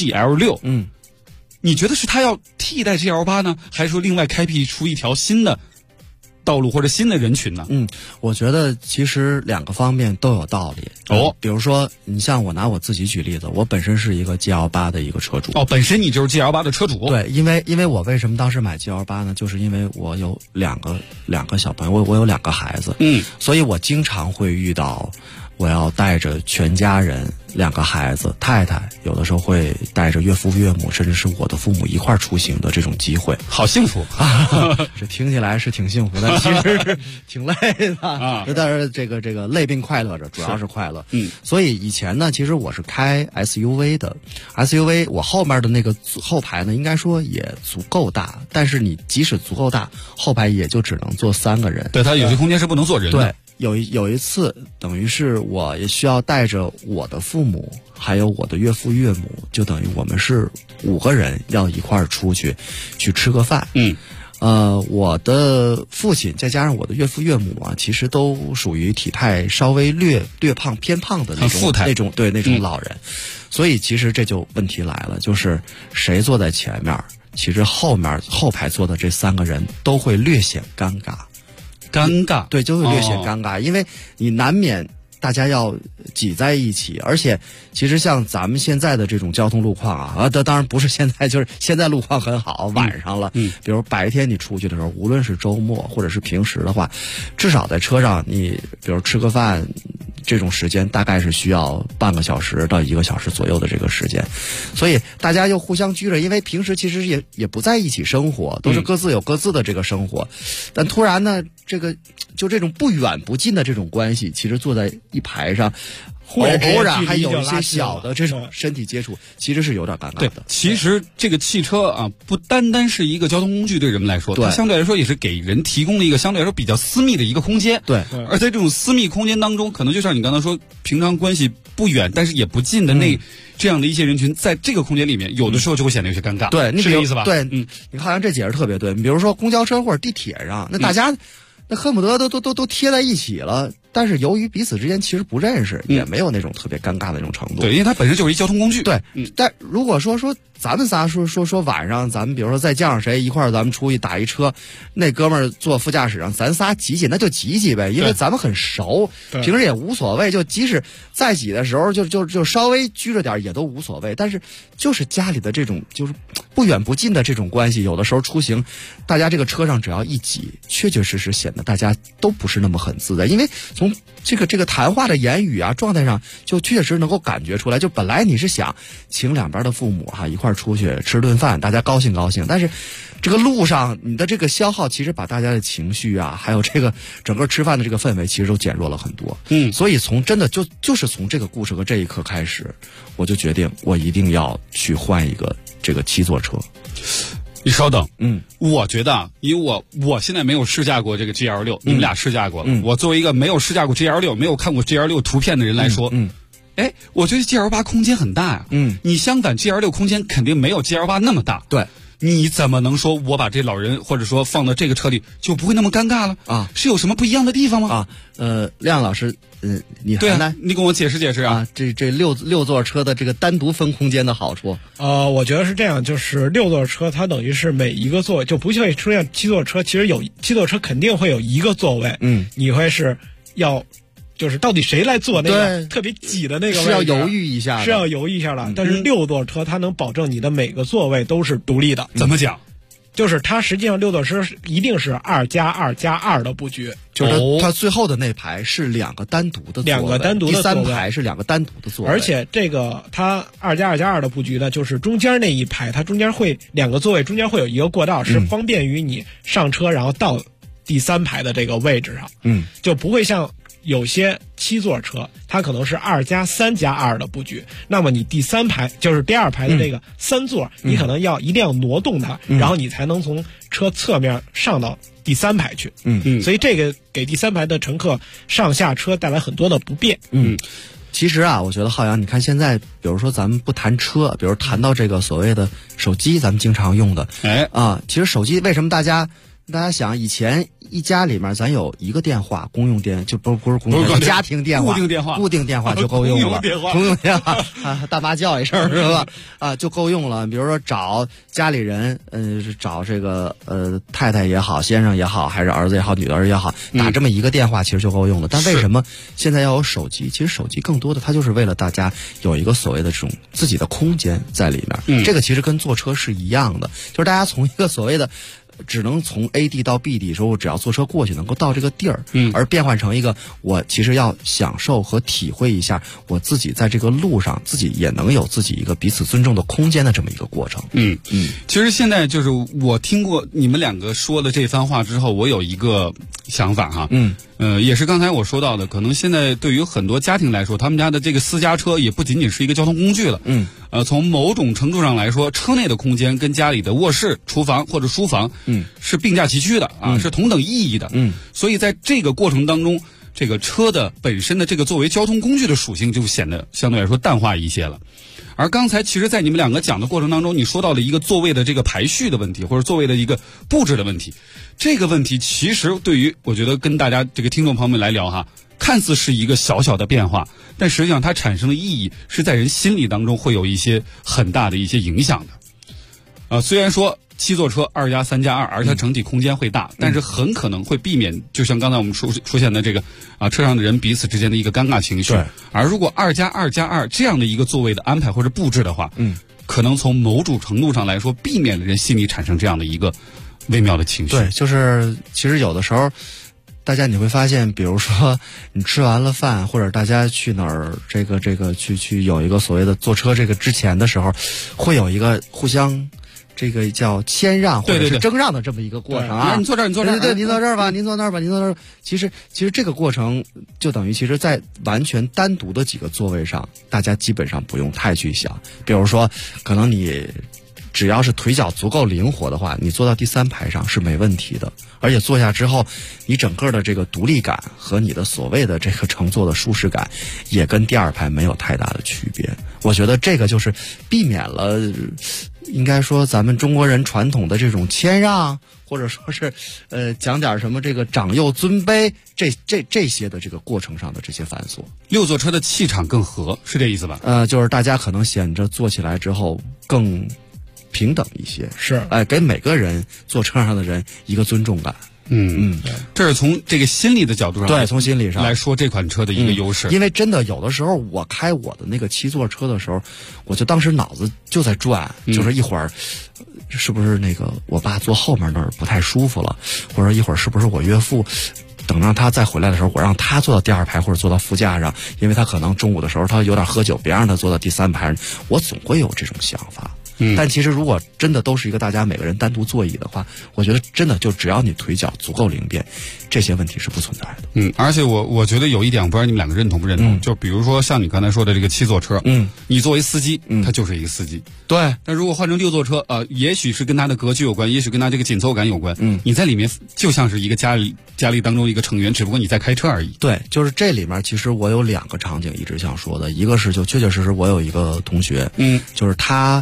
，GL6。你觉得是他要替代 GL8 呢，还是说另外开辟出一条新的道路或者新的人群呢？ 我觉得其实两个方面都有道理。比如说你像我拿我自己举例子，我本身是一个 GL8 的一个车主。 本身你就是 GL8 的车主。 对，因为我为什么当时买 GL8 呢？就是因为我有两个小朋友，我有2个孩子，所以我经常会遇到我要带着全家人2个孩子，太太有的时候会带着岳父岳母，甚至是我的父母一块儿出行的这种机会， 好幸福这听起来是挺幸福的，其实是挺累的啊。但是这个累并快乐着，主要是快乐。所以以前呢，其实我是开 SUV 的 ，SUV 我后面的那个后排呢，应该说也足够大，但是你即使足够大，后排也就只能坐3个人。 对，它有些空间是不能坐人的。 对。有一次，等于是我也需要带着我的父母，还有我的岳父岳母，就等于我们是5个人要一块儿出去吃个饭。我的父亲再加上我的岳父岳母啊，其实都属于体态稍微略胖偏胖的那种老人，所以其实这就问题来了，就是谁坐在前面，其实后排坐的这3个人都会略显尴尬。对，就会略显尴尬，因为你难免大家要挤在一起，而且其实像咱们现在的这种交通路况啊，当然不是现在，就是现在路况很好，晚上了，比如白天你出去的时候，无论是周末或者是平时的话，至少在车上你比如吃个饭，这种时间大概是需要半个小时到1个小时左右的这个时间，所以大家又互相拘着，因为平时其实也不在一起生活，都是各自有各自的这个生活，但突然呢，就这种不远不近的这种关系，其实坐在一排上，偶然还有一些小的这种身体接触，其实是有点尴尬的。 对，其实这个汽车啊，不单单是一个交通工具，对人们来说，它相对来说也是给人提供了一个相对来说比较私密的一个空间。 对， 而在这种私密空间当中，可能就像你刚才说，平常关系不远，但是也不近的这样的一些人群，在这个空间里面，有的时候就会显得有些尴尬。 对， 是这意思吧？ 对，你好像这解释特别对。你比如说公交车或者地铁上，那大家那恨不得都贴在一起了。但是由于彼此之间其实不认识，也没有那种特别尴尬的那种程度。 对，因为它本身就是一交通工具。 对，但如果说咱们仨说晚上咱们比如说再叫上谁一块儿咱们出去打一车，那哥们儿坐副驾驶上，咱仨挤那就挤呗，因为咱们很熟，平时也无所谓，就即使再挤的时候就稍微拘着点也都无所谓。但是就是家里的这种就是不远不近的这种关系，有的时候出行，大家这个车上只要一挤，确实显得大家都不是那么很自在，因为从这个谈话的言语啊状态上，就确实能够感觉出来。就本来你是想请两边的父母一块儿出去吃顿饭，大家高兴高兴，但是这个路上你的这个消耗，其实把大家的情绪啊，还有这个整个吃饭的这个氛围，其实都减弱了很多。所以从真的就是从这个故事和这一刻开始，我就决定我一定要去换一个这个7座车。 你稍等，我觉得因为我现在没有试驾过这个 GL6，你们俩试驾过了。我作为一个没有试驾过 GL6，没有看过 GL6 图片的人来说，我觉得 GL8 空间很大呀。你相反 GL6 空间肯定没有 GL8 那么大。 对， 你怎么能说我把这老人或者说放到这个车里就不会那么尴尬了啊？ 是有什么不一样的地方吗？ 亮老师，你对啊，你跟我解释解释啊。 这六座车的这个单独分空间的好处， 我觉得是这样，就是6座车它等于是每一个座位就不会出现7座车，其实有7座车肯定会有一个座位，你会是要。就是到底谁来坐那个特别挤的那个位置， 是要犹豫一下的。但是6座车它能保证你的每个座位都是独立的。 怎么讲？ 就是它实际上6座车一定是2+2+2的布局， 就是它最后的那排是2个单独的座位，2个单独的座位，第3排是2个单独的座位。 而且这个它2+2+2的布局呢，就是中间那一排，它中间会2个座位中间会有一个过道，是方便于你上车然后到第3排的这个位置上。就不会像有些7座车，它可能是2+3+2的布局，那么你第3排就是第2排的这个3座，你可能一定要挪动它，然后你才能从车侧面上到第3排去。所以这个给第3排的乘客上下车带来很多的不便。 其实啊，我觉得浩洋，你看现在，比如说咱们不谈车，比如谈到这个所谓的手机，咱们经常用的，其实手机为什么大家想，以前一家里面咱有一个电话，公用电就不是公用电话，家庭电话，固定电话就够用了，公用电话大妈叫一声是吧？就够用了。比如说找家里人，找这个太太也好，先生也好，还是儿子也好，女儿也好，打这么一个电话其实就够用了。但为什么现在要有手机？其实手机更多的它就是为了大家有一个所谓的这种自己的空间在里面。这个其实跟坐车是一样的，就是大家从一个所谓的只能从 A 地到 B 地，说我只要坐车过去能够到这个地儿，而变换成一个我其实要享受和体会一下我自己在这个路上自己也能有自己一个彼此尊重的空间的这么一个过程。 其实现在就是我听过你们2个说的这番话之后，我有一个想法哈，也是刚才我说到的，可能现在对于很多家庭来说，他们家的这个私家车也不仅仅是一个交通工具了。从某种程度上来说，车内的空间跟家里的卧室、厨房或者书房，是并驾齐驱的啊，是同等意义的。所以在这个过程当中，这个车的本身的这个作为交通工具的属性就显得相对来说淡化一些了。而刚才其实在你们2个讲的过程当中，你说到了一个座位的这个排序的问题，或者座位的一个布置的问题。这个问题其实对于我觉得跟大家这个听众朋友们来聊哈，看似是一个小小的变化，但实际上它产生的意义是在人心理当中会有一些很大的一些影响的。虽然说7座车2+3+2，而且它整体空间会大，但是很可能会避免，就像刚才我们出现的这个车上的人彼此之间的一个尴尬情绪。而如果2+2+2这样的一个座位的安排或者布置的话，可能从某种程度上来说，避免了人心里产生这样的一个微妙的情绪。 对，就是其实有的时候大家你会发现，比如说你吃完了饭，或者大家去哪儿这个去有一个所谓的坐车这个之前的时候，会有一个互相这个叫谦让或者是争让的这么一个过程啊。 你坐这儿，你坐这儿， 对，您坐这儿吧，您坐那儿吧，您坐那儿。其实这个过程就等于其实在完全单独的几个座位上，大家基本上不用太去想。比如说，可能你只要是腿脚足够灵活的话，你坐到第3排上是没问题的。而且坐下之后，你整个的这个独立感和你的所谓的这个乘坐的舒适感，也跟第2排没有太大的区别。我觉得这个就是避免了，应该说咱们中国人传统的这种谦让，或者说是讲点什么这个长幼尊卑这些的这个过程上的这些繁琐。 6座车的气场更和，是这意思吧？ 就是大家可能显着坐起来之后更平等一些， 是给每个人坐车上的人一个尊重感。 这是从这个心理的角度上， 对，从心理上来说这款车的一个优势。 因为真的有的时候我开我的那个7座车的时候，我就当时脑子就在转，就是一会儿是不是那个我爸坐后面那儿不太舒服了，或者一会儿是不是我岳父等让他再回来的时候，我让他坐到第2排或者坐到副驾上，因为他可能中午的时候他有点喝酒，别让他坐到第3排。我总会有这种想法。但其实如果真的都是一个大家每个人单独座椅的话，我觉得真的就只要你腿脚足够灵便，这些问题是不存在的。 而且我觉得有一点，不知道你们2个认同不认同，就比如说像你刚才说的这个7座车，你作为司机，他就是一个司机。 对。 但如果换成6座车，也许是跟他的格局有关，也许跟他这个紧凑感有关。你在里面就像是一个家里当中一个成员，只不过你在开车而已。 对，就是这里面其实我有2个场景一直想说的，一个是就确确实实我有一个同学，就是他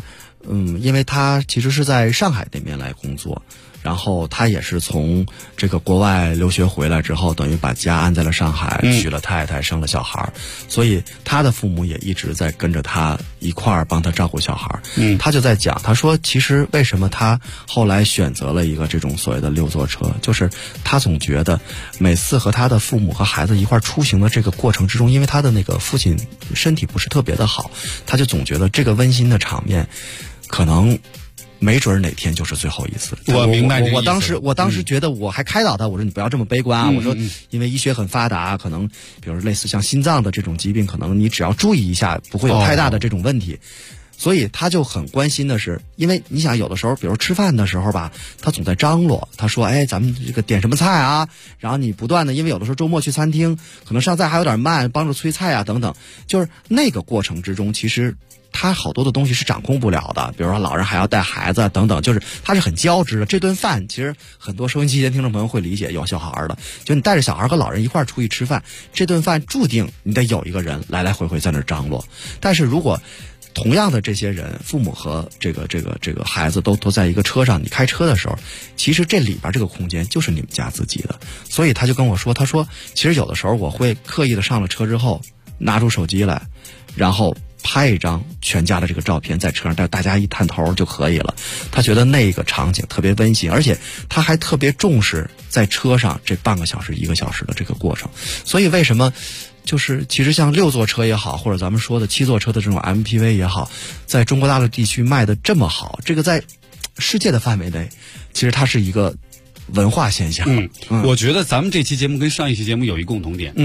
因为他其实是在上海那边来工作。然后他也是从这个国外留学回来之后，等于把家安在了上海，娶了太太，生了小孩，所以他的父母也一直在跟着他一块儿帮他照顾小孩。他就在讲，他说其实为什么他后来选择了一个这种所谓的6座车，就是他总觉得每次和他的父母和孩子一块儿出行的这个过程之中，因为他的那个父亲身体不是特别的好，他就总觉得这个温馨的场面可能没准哪天就是最后一次。 我明白这个意思。我当时觉得，我还开导他，我说你不要这么悲观啊。我说，因为医学很发达，可能比如类似像心脏的这种疾病，可能你只要注意一下，不会有太大的这种问题。所以他就很关心的是，因为你想有的时候，比如吃饭的时候吧，他总在张罗。他说：“哎，咱们这个点什么菜啊？”然后你不断的，因为有的时候周末去餐厅，可能上菜还有点慢，帮着催菜啊等等。就是那个过程之中，其实他好多的东西是掌控不了的，比如说老人还要带孩子等等，就是他是很交织的。这顿饭其实很多收音机前听众朋友会理解，有小孩的，就你带着小孩和老人一块儿出去吃饭，这顿饭注定你得有一个人来来回回在那儿张罗。但是如果同样的这些人，父母和这个孩子都在一个车上，你开车的时候，其实这里边这个空间就是你们家自己的。所以他就跟我说，他说其实有的时候我会刻意的上了车之后拿出手机来，然后拍一张全家的这个照片在车上，大家一探头就可以了。他觉得那个场景特别温馨，而且他还特别重视在车上这半个小时1个小时的这个过程。所以为什么就是其实像6座车也好，或者咱们说的7座车的这种 MPV 也好，在中国大陆地区卖的这么好，这个在世界的范围内其实它是一个文化现象。 我觉得咱们这期节目跟上一期节目有一共同点。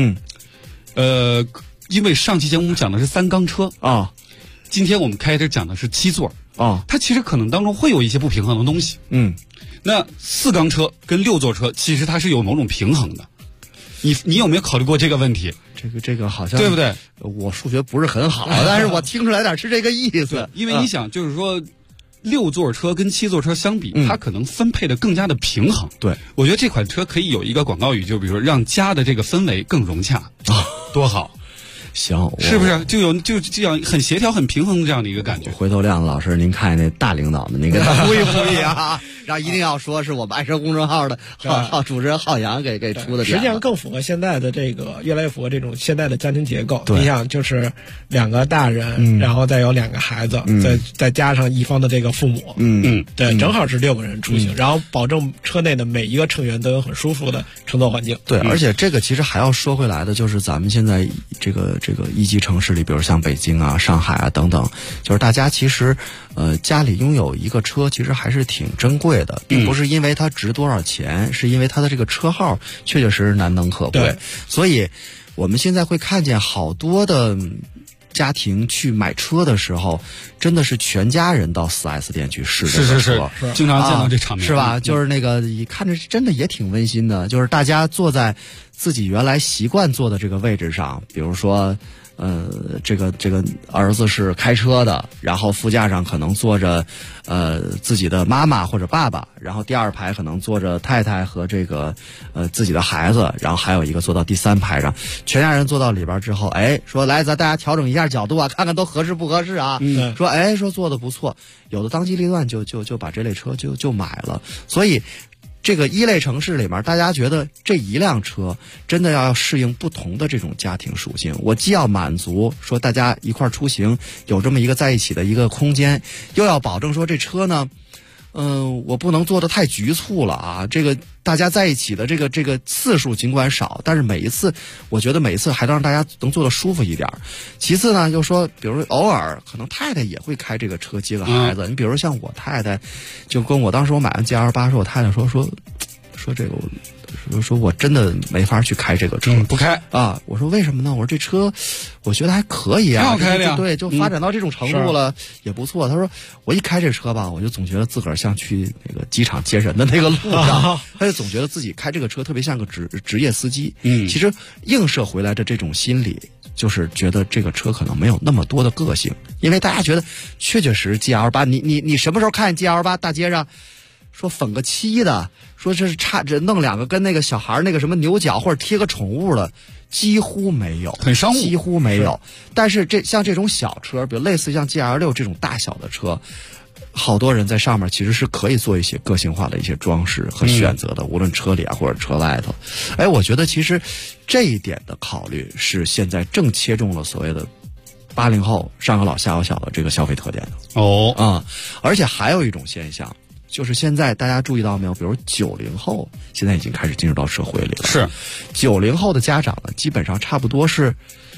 因为上期节目我们讲的是3缸车啊，今天我们开始讲的是7座啊，它其实可能当中会有一些不平衡的东西。那4缸车跟6座车其实它是有某种平衡的。你有没有考虑过这个问题？ 这个好像对不对？ 我数学不是很好，但是我听出来点是这个意思。 因为你想，就是说6座车跟7座车相比，它可能分配的更加的平衡。 对， 我觉得这款车可以有一个广告语，就比如说让家的这个氛围更融洽，多好。 行， 是不是就这样很协调、很平衡这样的一个感觉？ 回头亮子老师，您看那大领导们，您给他呼吁呼吁啊，然后一定要说是我们爱车公众号的主持人浩洋给出的。 实际上更符合现在的这个，越来越符合这种现代的家庭结构。 你想，就是2个大人，然后再有2个孩子，再加上一方的这个父母，对，正好是6个人出行，然后保证车内的每一个成员都有很舒服的乘坐环境。 对，而且这个其实还要说回来的，就是咱们现在这个一级城市里，比如像北京啊、上海啊等等，就是大家其实家里拥有一个车其实还是挺珍贵的，并不是因为它值多少钱，是因为它的这个车号确确实实难能可贵。所以我们现在会看见好多的家庭去买车的时候，真的是全家人到4S 店去试这个车， 是经常见到这场面， 是吧？就是那个看着真的也挺温馨的，就是大家坐在自己原来习惯坐的这个位置上，比如说这个儿子是开车的，然后副驾上可能坐着自己的妈妈或者爸爸，然后第2排可能坐着太太和这个自己的孩子，然后还有一个坐到第3排上，全家人坐到里边之后，说来咱大家调整一下角度啊，看看都合适不合适啊。说坐的不错，有的当机立断就把这类车就买了。所以这个1类城市里面，大家觉得这一辆车真的要适应不同的这种家庭属性，我既要满足说大家一块出行有这么一个在一起的一个空间，又要保证说这车呢我不能做得太局促了啊。这个大家在一起的这个次数尽管少，但是我觉得每一次还能让大家能坐得舒服一点。其次呢，就说比如说偶尔可能太太也会开这个车接个孩子，你比如像我太太就跟我当时我买完 GL8 说，我太太说这个说我真的没法去开这个车， 不开啊！我说为什么呢？我说这车我觉得还可以啊， 挺好开的呀， 对，就发展到这种程度了，也不错。他说我一开这车吧，我就总觉得自个儿像去那个机场接人的那个路上，他就总觉得自己开这个车特别像个职业司机。其实映射回来的这种心理，就是觉得这个车可能没有那么多的个性，因为大家觉得确实 GL8， 你什么时候看见 GL8 大街上说粉个漆的，说这是这弄2个跟那个小孩那个什么牛角或者贴个宠物的，几乎没有， 很商务， 几乎没有。但是像这种小车，比如类似像 GL6 这种大小的车， 好多人在上面其实是可以做一些个性化的一些装饰和选择的，无论车里啊或者车外头。我觉得其实这一点的考虑是现在正切中了所谓的80后上有老下有小的这个消费特点的。而且还有一种现象，就是现在大家注意到没有，比如90后现在已经开始进入到社会里了。 是 90后的家长呢，基本上差不多是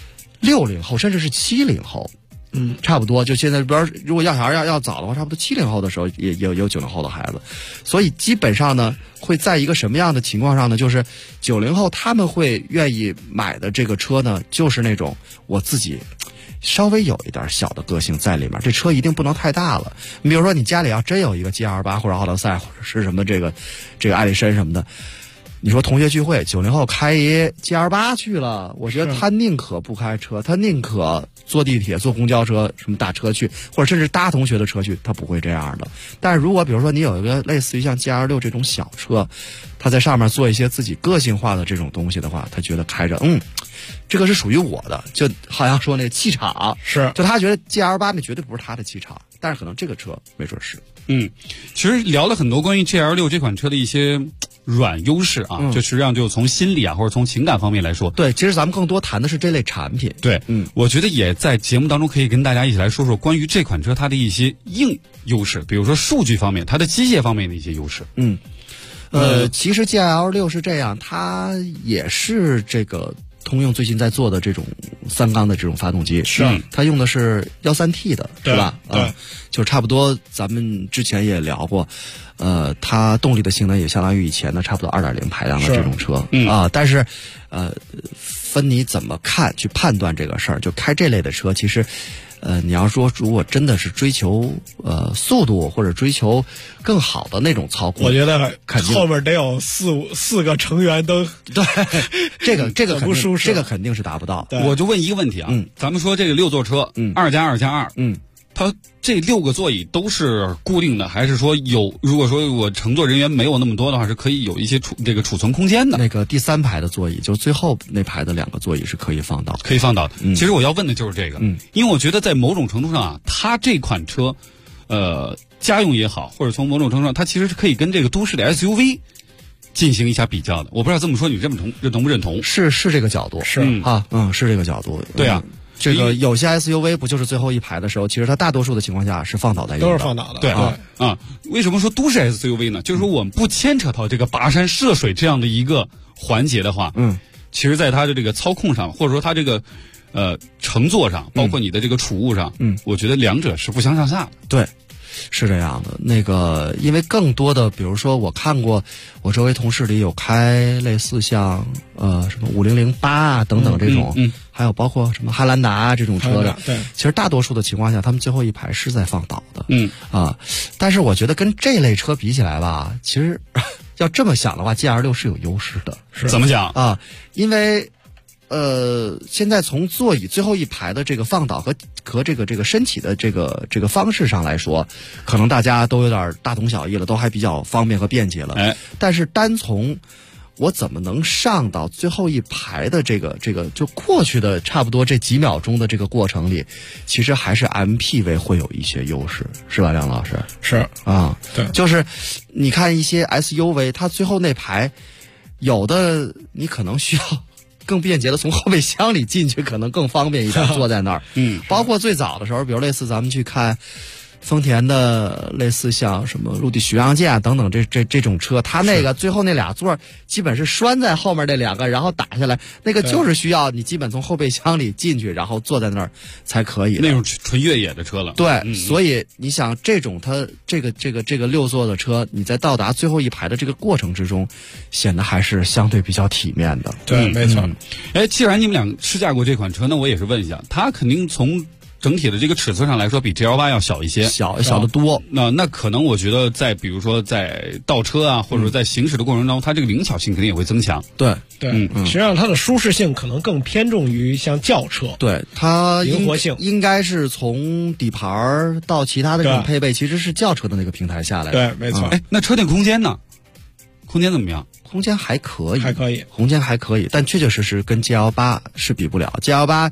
60后甚至是70后。差不多，就现在，比如如果要小孩要早的话，差不多70后的时候也有90后的孩子，所以基本上呢，会在一个什么样的情况上呢？就是90后他们会愿意买的这个车呢，就是那种我自己稍微有一点小的个性在里面，这车一定不能太大了。你比如说你家里要真有一个 GL8 或者奥德赛或者是什么这个艾力绅什么的。你说同学聚会，90后开一 GL8 去了，我觉得他宁可不开车，他宁可坐地铁、坐公交车、什么打车去，或者甚至搭同学的车去，他不会这样的。但是如果比如说你有一个类似于像 GL6 这种小车，他在上面做一些自己个性化的这种东西的话，他觉得开着，这个是属于我的，就好像说那个气场是， 就他觉得 GL8 那绝对不是他的气场，但是可能这个车没准是。 其实聊了很多关于 GL6 这款车的一些软优势啊，就实际上就从心理啊或者从情感方面来说， 对，其实咱们更多谈的是这类产品。 对，我觉得也在节目当中可以跟大家一起来说说关于这款车它的一些硬优势，比如说数据方面，它的机械方面的一些优势。 其实 GL6 是这样，它也是这个通用最近在做的这种3缸的这种发动机， 是它用的是 13T 的，是吧？ 对， 就差不多。咱们之前也聊过，它动力的性能也相当于以前的差不多2.0排量的这种车但是分你怎么看去判断这个事儿，就开这类的车，其实。你要说如果真的是追求速度或者追求更好的那种操控， 我觉得肯定后面得有四个成员都对，这个不舒适， 这个肯定是达不到。 我就问一个问题啊，咱们说这个6座车，2+2+2，它这6个座椅都是固定的，还是说如果说我乘坐人员没有那么多的话，是可以有一些储存空间的？ 那个第3排的座椅，就最后那排的2个座椅是可以放倒的。 其实我要问的就是这个，因为我觉得在某种程度上啊，它这款车，家用也好，或者从某种程度上，它其实是可以跟这个都市的 SUV 进行一下比较的。我不知道这么说你认不认同？ 是这个角度， 是是这个角度。 对啊。 这个有些 SUV 不就是最后一排的时候，其实它大多数的情况下是放倒在用的， 都是放倒的。 对为什么说都市 SUV 呢？就是说我们不牵扯到这个跋山涉水这样的一个环节的话，其实在它的这个操控上，或者说它这个乘坐上，包括你的这个储物上，我觉得两者是不相上下的。 对。是这样的，那个因为更多的，比如说我看过，我周围同事里有开类似像什么5008啊等等这种，还有包括什么汉兰达这种车的， 对， 其实大多数的情况下，他们最后一排是在放倒的，但是我觉得跟这类车比起来吧，其实要这么想的话 ，GL6 是有优势的， 怎么讲啊？因为。现在从座椅最后一排的这个放倒和这个身体的这个方式上来说，可能大家都有点大同小异了，都还比较方便和便捷了。但是单从我怎么能上到最后一排的这个就过去的差不多这几秒钟的这个过程里，其实还是 MPV 会有一些优势，是吧，梁老师？ 是对， 就是你看一些 SUV， 它最后那排有的你可能需要。更便捷的从后备箱里进去可能更方便一点，坐在那儿。包括最早的时候，比如类似咱们去看丰田的类似像什么陆地巡洋舰啊等等这种车，它那个最后那俩座基本是拴在后面那2个，然后打下来，那个就是需要你基本从后备箱里进去，然后坐在那儿才可以的。 那种纯越野的车了。 对，所以你想这种它这个6座的车，你在到达最后一排的这个过程之中，显得还是相对比较体面的。 对，没错。 既然你们俩试驾过这款车，那我也是问一下，它肯定从整体的这个尺寸上来说比 GL8 要小一些， 小得多。 那可能我觉得比如说在倒车啊，或者说在行驶的过程中，它这个灵巧性肯定也会增强。 对， 实际上它的舒适性可能更偏重于像轿车。 对，它灵活性应该是从底盘到其他的这种配备，其实是轿车的那个平台下来的。 对，没错。 那车内空间呢？空间怎么样？ 空间还可以， 还可以， 空间还可以，但确确实实跟 GL8 是比不了。GL8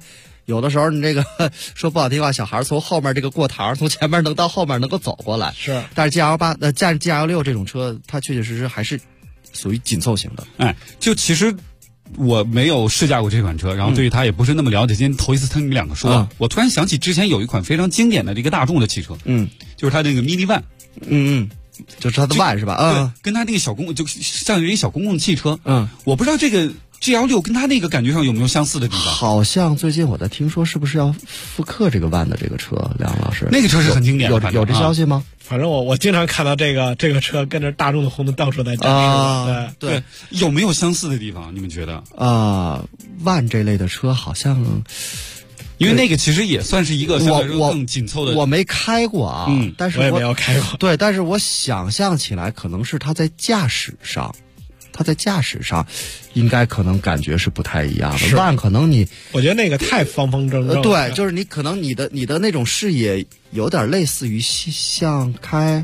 有的时候你这个说不好听话，小孩从后面这个过堂，从前面能到后面能够走过来。 是， 但是 GL6 这种车，它确确实实还是属于紧凑型的。 哎，就其实我没有试驾过这款车，然后对于它也不是那么了解。今天头一次听你们两个说，我突然想起之前有一款非常经典的这个大众的汽车，就是它那个 Mini Van， 就是它的 Van 是吧？ 对，跟它那个就像一小公共汽车，我不知道这个 GL6 跟它那个感觉上有没有相似的地方？ 好像最近我在听说，是不是要复刻这个 Van 的这个车？梁老师， 那个车是很经典的， 有这消息吗？ 反正我经常看到这个车跟着大众的红灯到处在展示。 对，有没有相似的地方？你们觉得 ？Van 这类的车好像， 因为那个其实也算是一个相对来说更紧凑的。 我没开过啊，但是我也没有开过。 对，但是我想象起来，可能是它在驾驶上，应该可能感觉是不太一样的。Van 可能我觉得那个太方方正正。 对，就是你可能你的那种视野有点类似于像开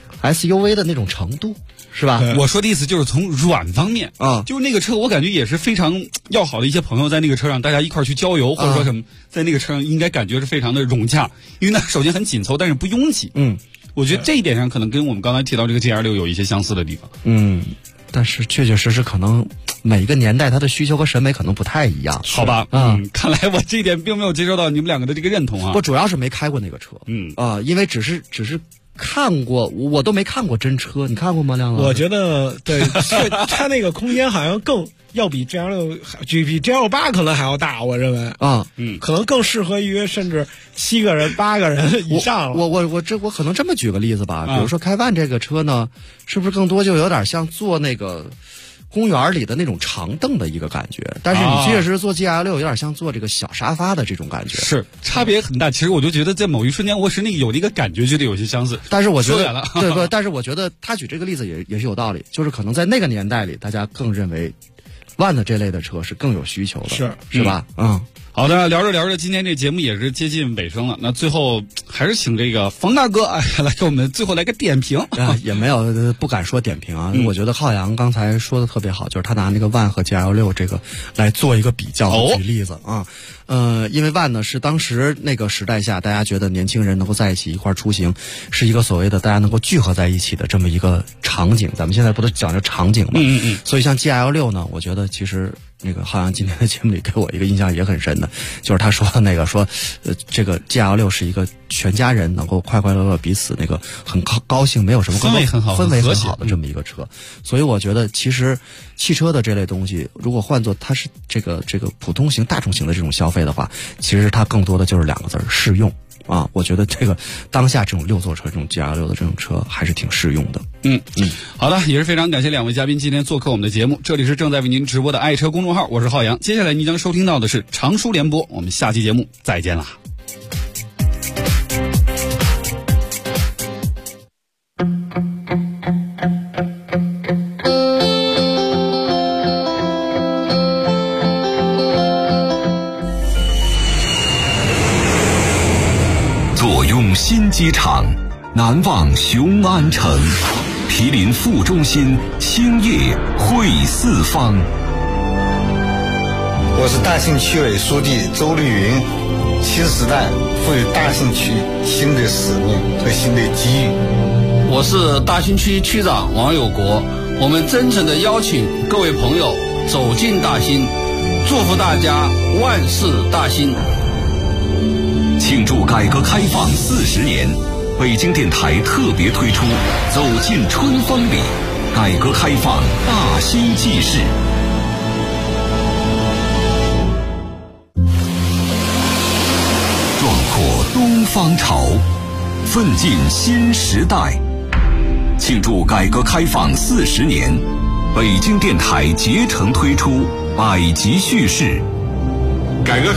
SUV 的那种程度，是吧？ 我说的意思就是从软方面就是那个车，我感觉也是非常要好的一些朋友在那个车上，大家一块去郊游或者说什么，在那个车上应该感觉是非常的融洽，因为呢，首先很紧凑，但是不拥挤。我觉得这一点上可能跟我们刚才提到这个 GL6 有一些相似的地方。 但是确确实实可能每个年代它的需求和审美可能不太一样， 好吧？看来我这一点并没有接受到你们两个的这个认同啊。 我主要是没开过那个车，因为只是看过，我都没看过真车，你看过吗，梁老师？ 我觉得对，它那个空间好像更要比 GL6 比 GL8 可能还要大，我认为可能更适合于甚至7个人、8个人以上了。 我可能这么举个例子吧，比如说开Van这个车呢，是不是更多就有点像坐那个公园里的那种长凳的一个感觉，但是你确实坐 GL6 有点像坐这个小沙发的这种感觉， 是差别很大。其实我就觉得在某一瞬间，我是有那个感觉，觉得有些相似。 但是我觉得对，但是我觉得他举这个例子也是有道理，就是可能在那个年代里，大家更认为Van的这类的车是更有需求的，是吧？ 好的，聊着聊着，今天这节目也是接近尾声了。那最后还是请这个冯大哥来给我们最后来个点评。 也没有不敢说点评啊。我觉得浩洋刚才说的特别好，就是他拿那个Van和 GL6这个来做一个比较，举例子啊。因为Van呢是当时那个时代下，大家觉得年轻人能够在一起一块出行，是一个所谓的大家能够聚合在一起的这么一个场景。咱们现在不都讲究场景吗？所以像 GL6 呢，我觉得其实那个浩洋今天的节目里给我一个印象也很深的，就是他说的那个这个 GL6 是一个全家人能够快快乐乐彼此那个很高兴，没有什么氛围很好的这么一个车。所以我觉得其实汽车的这类东西，如果换作它是这个普通型、大众型的这种消费的话，其实它更多的就是2个字儿：适用。我觉得这个当下这种6座车，这种 GL6 的这种车还是挺适用的。 好的，也是非常感谢2位嘉宾今天做客我们的节目。这里是正在为您直播的爱车公众号，我是浩洋。接下来您将收听到的是长书联播，我们下期节目再见啦。 新机场，南望雄安城，毗邻副中心，兴业汇四方。 我是大兴区委书记周丽云。新时代赋予大兴区新的使命和新的机遇。 我是大兴区区长王有国。我们真诚地邀请各位朋友走进大兴，祝福大家万事大兴。 庆祝改革开放40年，北京电台特别推出《走进春风里》，改革开放大兴纪事。壮阔东方潮，奋进新时代。庆祝改革开放40年，北京电台竭诚推出百集叙事。改革